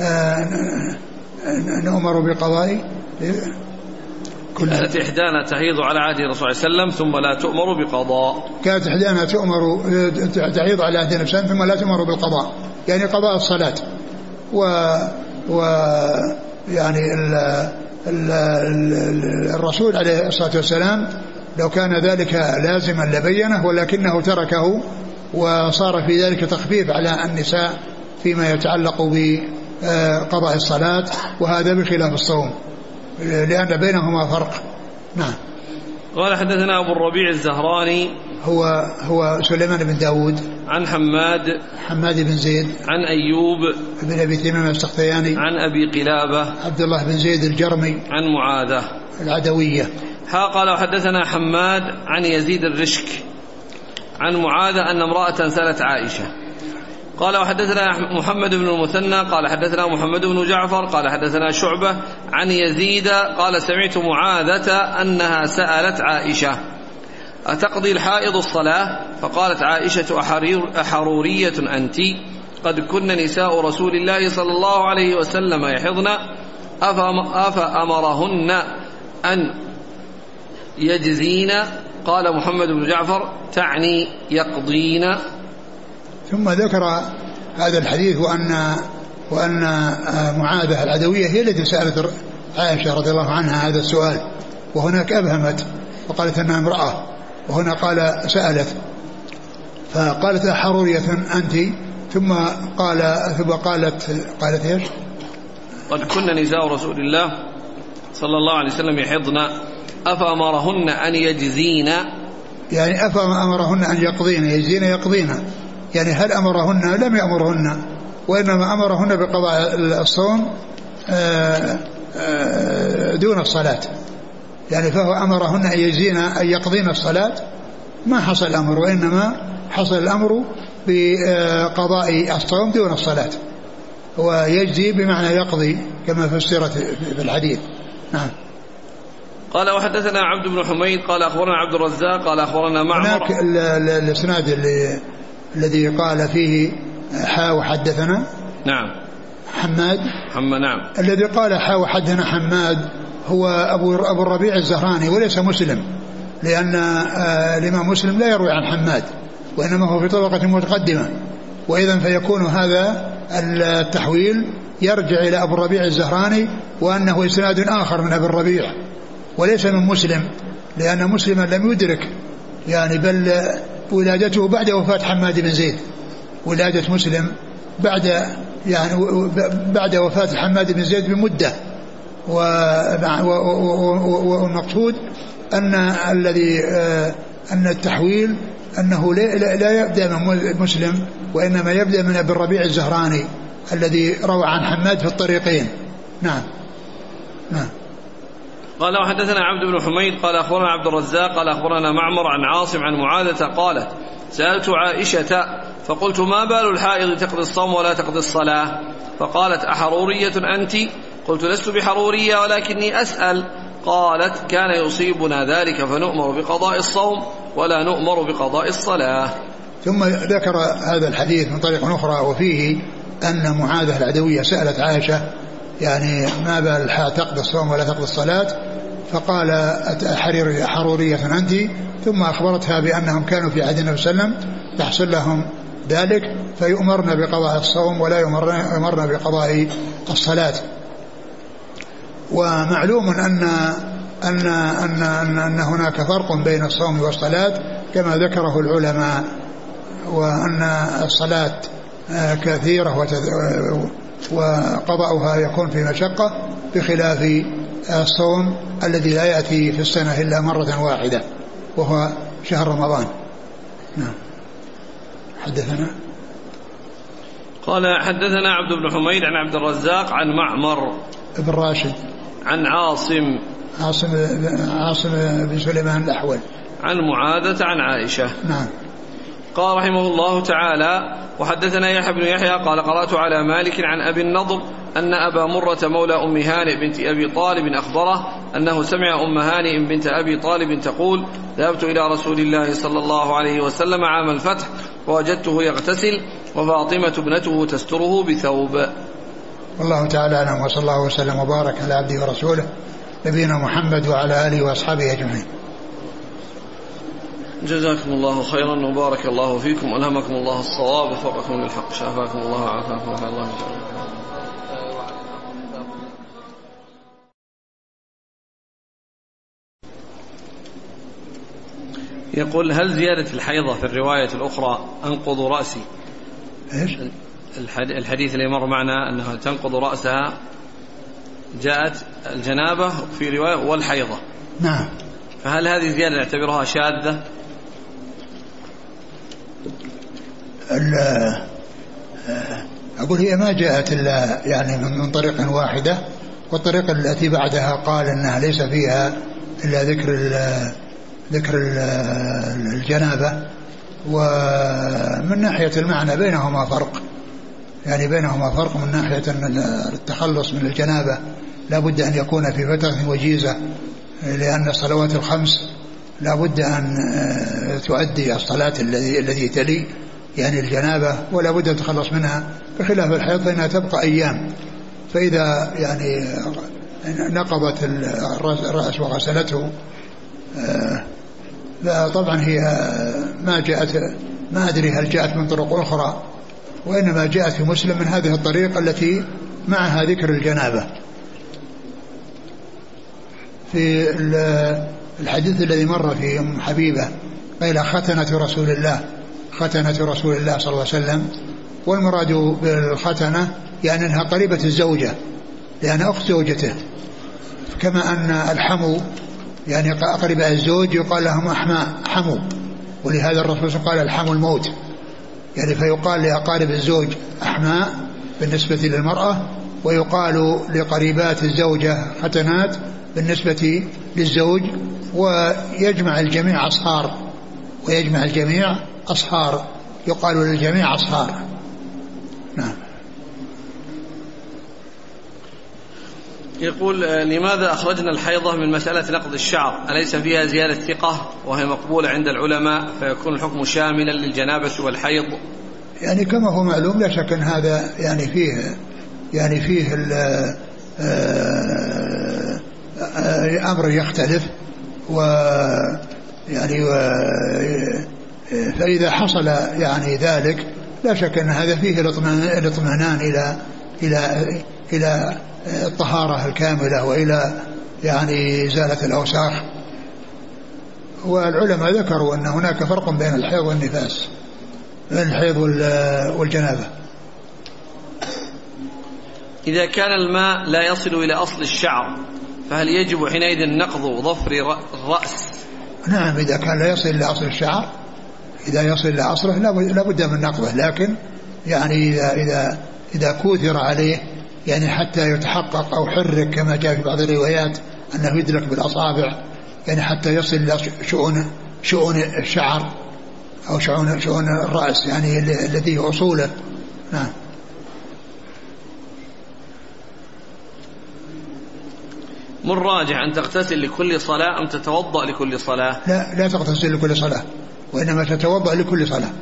نؤمر بقضاء كانت إحدانا تحيض على عهد رسول الله صلى الله عليه وسلم ثم لا تؤمر بقضاء. كانت إحدانا تؤمر تحيض على عهد النبي ثم لا تؤمر بالقضاء، يعني قضاء الصلاة. و, و يعني ال ال ال الرسول عليه الصلاة والسلام لو كان ذلك لازما لبينه، ولكنه تركه وصار في ذلك تخفيف على النساء فيما يتعلق بقضاء الصلاة، وهذا بخلاف الصوم لأن بينهما فرق. نعم. قال حدثنا أبو الربيع الزهراني هو هو سليمان بن داود عن حماد حماد بن زيد عن أيوب بن أبي تميم السختياني عن أبي قلابة عبد الله بن زيد الجرمي عن معاذة العدوية. ها قال حدثنا حماد عن يزيد الرشك عن معاذة أن امرأة سألت عائشة. قال وحدثنا محمد بن المثنى قال حدثنا محمد بن جعفر قال حدثنا شعبة عن يزيد قال سمعت معاذة أنها سألت عائشة أتقضي الحائض الصلاة؟ فقالت عائشة أحرورية أنت؟ قد كن نساء رسول الله صلى الله عليه وسلم يحضن أفأمرهن أن يجزين؟ قال محمد بن جعفر تعني يقضين. ثم ذكر هذا الحديث وأن وأن معاذة العدوية هي التي سألت عائشة رضي الله عنها هذا السؤال، وهناك أبهمت وقالت أنها امرأة، وهنا قال سألت، فقالت أحرورية أنت؟ ثم قال ثم قالت قالت ايش؟ قد كن نساء رسول الله صلى الله عليه وسلم يحضن أفأمرهن أن يجزين؟ يعني أفأمرهن أن يقضين يجزين يقضين، يعني هل أمرهن؟ لم يأمرهن، وإنما أمرهن بقضاء الصوم دون الصلاة، يعني فهو أمرهن أن يجزين أن يقضين الصلاة، ما حصل الأمر، وإنما حصل الأمر بقضاء الصوم دون الصلاة، ويجزي بمعنى يقضي كما فسرت في الحديث. نعم. قال وحدثنا عبد بن حميد قال أخبرنا عبد الرزاق قال أخبرنا معمر. هناك الإسناد الذي قال فيه حا وحدثنا. نعم. حماد حماد نعم. الذي قال حاو حدنا حماد هو أبو, أبو الربيع الزهراني وليس مسلم، لأن آه الإمام مسلم لا يروي عن حماد وإنما هو في طبقة متقدمة، وإذا فيكون هذا التحويل يرجع إلى أبو الربيع الزهراني وأنه إسناد آخر من أبي الربيع وليس من مسلم، لأن مسلما لم يدرك يعني بل ولادته بعد وفاة حماد بن زيد، ولادة مسلم بعد يعني بعد وفاة حماد بن زيد بمدة. والمقصود أن الذي أن التحويل أنه لا يبدأ من مسلم وإنما يبدأ من أبي الربيع الزهراني الذي روى عن حماد في الطريقين. نعم نعم. قال وحدثنا عبد بن حميد قال أخبرنا عبد الرزاق قال أخبرنا معمر عن عاصم عن معاذة قالت سألت عائشة فقلت ما بال الحائض تقضي الصوم ولا تقضي الصلاة؟ فقالت أحرورية أنت؟ قلت لست بحرورية ولكني أسأل. قالت كان يصيبنا ذلك فنؤمر بقضاء الصوم ولا نؤمر بقضاء الصلاة. ثم ذكر هذا الحديث من طريق أخرى وفيه أن معاذة العدوية سألت عائشة يعني ما بال الحائض تقضي الصوم ولا تقضي الصلاة؟ فقال حرورية أنت؟ ثم أخبرتها بأنهم كانوا في عهد النبي صلى الله عليه وسلم تحصل لهم ذلك فيؤمرن بقضاء الصوم ولا يؤمرن بقضاء الصلاة. ومعلوم أن أن أن أن, أن هناك فرق بين الصوم والصلاة كما ذكره العلماء، وأن الصلاة كثيرة وقضاؤها يكون في مشقة بخلاف الصوم الذي لا يأتي في السنة إلا مرة واحدة وهو شهر رمضان. نعم. حدثنا قال حدثنا عبد بن حميد عن عبد الرزاق عن معمر ابن راشد عن عاصم عاصم عاصم بن سليمان الأحول عن معاذة عن عائشة. نعم. قال رحمه الله تعالى وحدثنا يحيى بن يحيى قال قرأت على مالك عن أبي النضر أن أبا مرة مولى أم هانئ بنت أبي طالب أخبره أنه سمع أم هانئ بنت أبي طالب تقول ذهبت إلى رسول الله صلى الله عليه وسلم عام الفتح ووجدته يغتسل وفاطمة ابنته تستره بثوب. والله تعالى أعلم وصلى الله وسلم وبارك على عبده ورسوله نبينا محمد وعلى آله وأصحابه أجمعين. جزاكم الله خيرا وبارك الله فيكم ألهمكم الله الصواب وفقكم للحق شافاكم الله وعافاكم وعافاكم الله. يقول هل زيادة الحيضة في الرواية الأخرى أنقض رأسي؟ إيش؟ الحديث اللي مر معنا أنها تنقض رأسها جاءت الجنابة في رواية والحيضة. نعم. فهل هذه زيادة نعتبرها شاذة؟ أقول هي ما جاءت إلا يعني من طريق واحدة، والطريقة التي بعدها قال أنها ليس فيها إلا ذكر ذكر الجنابة. ومن ناحية المعنى بينهما فرق، يعني بينهما فرق من ناحية أن التخلص من الجنابة لا بد أن يكون في فترة وجيزة، لأن الصلوات الخمس لا بد أن تؤدي الصلاة الذي الذي تلي يعني الجنابة ولا بد أن تخلص منها، بخلاف الحيض فإنها تبقى أيام. فإذا يعني نقضت الرأس وغسلته طبعا هي ما جاءت، ما أدري هل جاءت من طرق أخرى، وإنما جاءت في مسلم من هذه الطريقة التي معها ذكر الجنابة. في الحديث الذي مر في أم حبيبة قيل ختنة رسول الله ختنة رسول الله صلى الله عليه وسلم، والمراد بالختنة يعني أنها قريبة الزوجة لأن أخت زوجته، كما أن الحمو يعني أقرب الزوج يقال لهم أحماء حمو، ولهذا الرسول قال الحمو الموت، يعني فيقال لأقارب الزوج أحماء بالنسبة للمرأة، ويقال لقريبات الزوجة ختنات بالنسبة للزوج، ويجمع الجميع أصهار ويجمع الجميع أصهار يقال للجميع أصهار. نعم. يقول لماذا أخرجنا الحيضة من مسألة نقض الشعر؟ أليس فيها زيادة ثقة وهي مقبولة عند العلماء فيكون الحكم شاملا للجنابة والحيض؟ يعني كما هو معلوم لا شك أن هذا يعني فيه يعني فيه أمر يختلف، و يعني و فإذا حصل يعني ذلك لا شك أن هذا فيه الاطمئنان إلى إلى إلى الطهارة الكاملة وإلى يعني إزالة الأوساخ. والعلماء ذكروا أن هناك فرق بين الحيض والنفاس، بين الحيض والجنابة. إذا كان الماء لا يصل إلى أصل الشعر فهل يجب حينئذ نقض ظفر الرأس؟ نعم، إذا كان لا يصل إلى أصل الشعر، إذا يصل إلى أصله لا بد من نقضه، لكن يعني إذا إذا إذا كوثر عليه يعني حتى يتحقق أو حرك كما جاء في بعض الروايات أنه يدرك بالأصابع، يعني حتى يصل إلى شؤون شؤون الشعر أو شؤون شؤون الرأس يعني الذي أصوله. نعم. من راجح أن تغتسل لكل صلاة أم تتوضأ لكل صلاة؟ لا لا تغتسل لكل صلاة، وإنما تتوضأ لكل صلاة.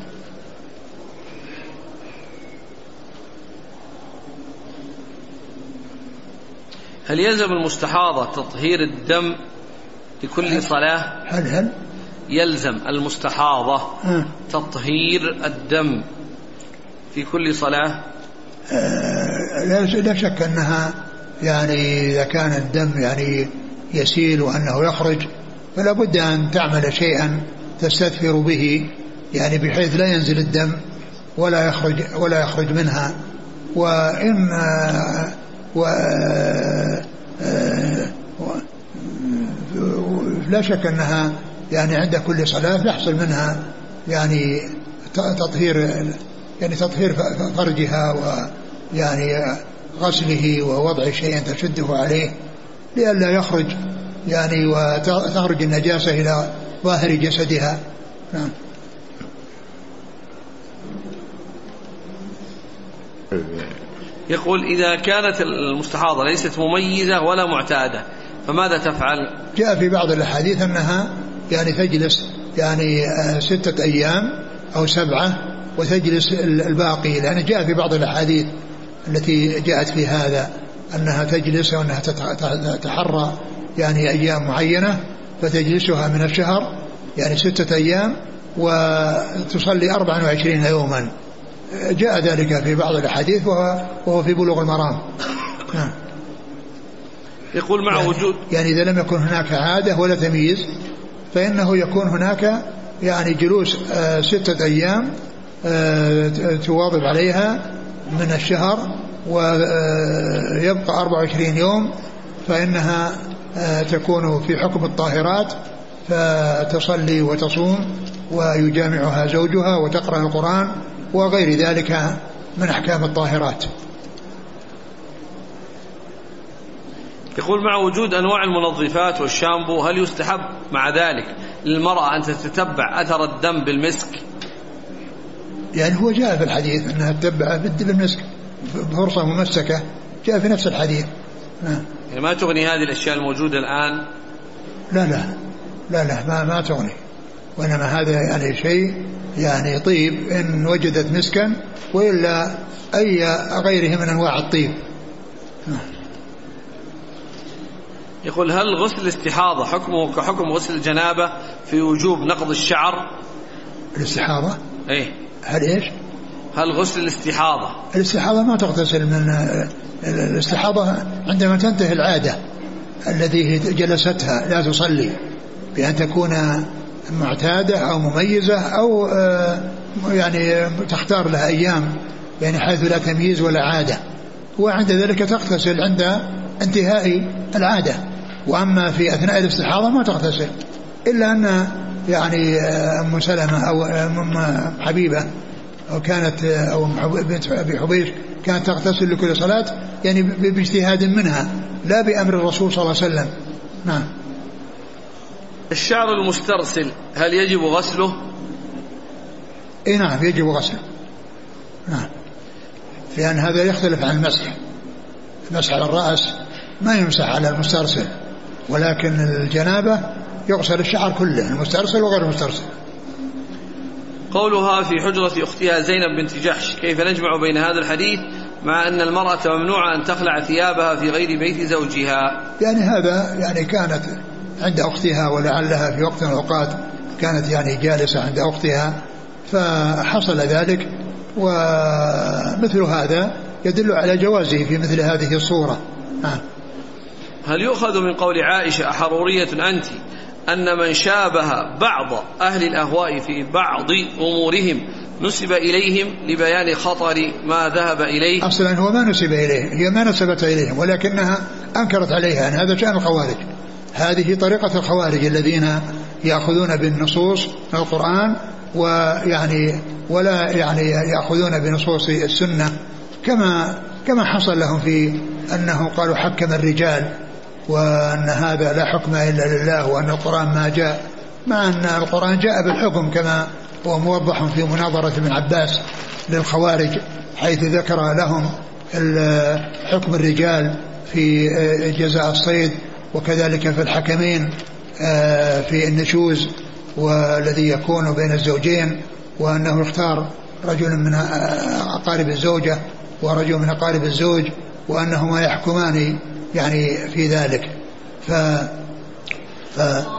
هل يلزم المستحاضة تطهير الدم لكل صلاة؟ هل هل يلزم المستحاضة أه. تطهير الدم في كل صلاة؟ أه لا شك أنها يعني إذا كان الدم يعني يسيل وأنه يخرج فلا بد أن تعمل شيئا تستثفر به، يعني بحيث لا ينزل الدم ولا يخرج ولا يخرج منها. وإن و لا شك أنها يعني عند كل صلاة يحصل منها يعني تطهير يعني تطهير فرجها ويعني غسله ووضع شيء تشده عليه لئلا يخرج يعني وتخرج النجاسة إلى ظاهر جسدها. نعم. يقول إذا كانت المستحاضة ليست مميزة ولا معتادة فماذا تفعل؟ جاء في بعض الأحاديث أنها يعني تجلس يعني ستة أيام أو سبعة وتجلس الباقي، لأن جاء في بعض الأحاديث التي جاءت في هذا أنها تجلس وأنها تتحرى يعني أيام معينة فتجلسها من الشهر يعني ستة أيام وتصلي أربعا وعشرين يوما. جاء ذلك في بعض الأحاديث وهو في بلوغ المرام. يقول مع يعني وجود يعني إذا لم يكن هناك عادة ولا تمييز فإنه يكون هناك يعني جلوس ستة أيام تواظب عليها من الشهر ويبقى أربعة وعشرين يوم فإنها تكون في حكم الطاهرات، فتصلي وتصوم ويجامعها زوجها وتقرأ القرآن وغير ذلك من أحكام الطاهرات. يقول مع وجود أنواع المنظفات والشامبو هل يستحب مع ذلك للمرأة أن تتتبع أثر الدم بالمسك؟ يعني هو جاء في الحديث أنها تتبع بالمسك بفرصة ممسكة، جاء في نفس الحديث. نعم. يعني ما تغني هذه الأشياء الموجودة الآن؟ لا لا لا لا ما, ما تغني، وإنما هذا يعني شيء يعني طيب إن وجدت مسكا، وإلا أي غيره من أنواع الطيب. نعم. يقول هل غسل الاستحاضة حكمه كحكم غسل الجنابة في وجوب نقض الشعر؟ الاستحاضة ايه هل ايش؟ هل غسل الاستحاضة الاستحاضة ما تغتسل من الاستحاضة عندما تنتهي العادة الذي جلستها لا تصلي، بأن تكون معتادة أو مميزة أو يعني تختار لها أيام يعني حيث لا تمييز ولا عادة، وعند ذلك تغتسل عند انتهاء العادة. وأما في أثناء الاستحاضة ما تغتسل، إلا أن يعني أم سلمة أو أم حبيبة أو كانت أو بنت أبي حبيش كانت تغتسل لكل صلاة يعني باجتهاد منها لا بأمر الرسول صلى الله عليه وسلم. نعم. الشعر المسترسل هل يجب غسله؟ إيه نعم يجب غسله. نعم، لأن هذا يختلف عن المسح. المسح على الرأس ما يمسح على المسترسل، ولكن الجنابة يغسل الشعر كله المسترسل وغير المسترسل. قولها في حجرة أختها زينب بنت جحش كيف نجمع بين هذا الحديث مع أن المرأة ممنوع أن تخلع ثيابها في غير بيت زوجها؟ يعني هذا يعني كانت عند أختها ولعلها في وقت من الأوقات كانت يعني جالسة عند أختها فحصل ذلك، ومثل هذا يدل على جوازه في مثل هذه الصورة. آه. هل يؤخذ من قول عائشة أحرورية أنت أن من شابه بعض أهل الأهواء في بعض أمورهم نسب إليهم لبيان خطر ما ذهب إليه؟ أصلا هو ما نسب إليه، هي ما نسبت إليهم، ولكنها أنكرت عليها أن هذا شأن الخوارج. هذه طريقة الخوارج الذين يأخذون بالنصوص من القرآن ويعني ولا يعني يأخذون بنصوص السنة، كما كما حصل لهم في أنه قالوا حكم الرجال وأن هذا لا حكم إلا لله وأن القرآن ما جاء، مع أن القرآن جاء بالحكم كما هو موضح في مناظرة ابن عباس للخوارج، حيث ذكر لهم حكم الرجال في جزاء الصيد وكذلك في الحكمين في النشوز والذي يكون بين الزوجين، وأنه اختار رجل من أقارب الزوجة ورجل من أقارب الزوج وأنهما يحكمان يعني في ذلك. ف, ف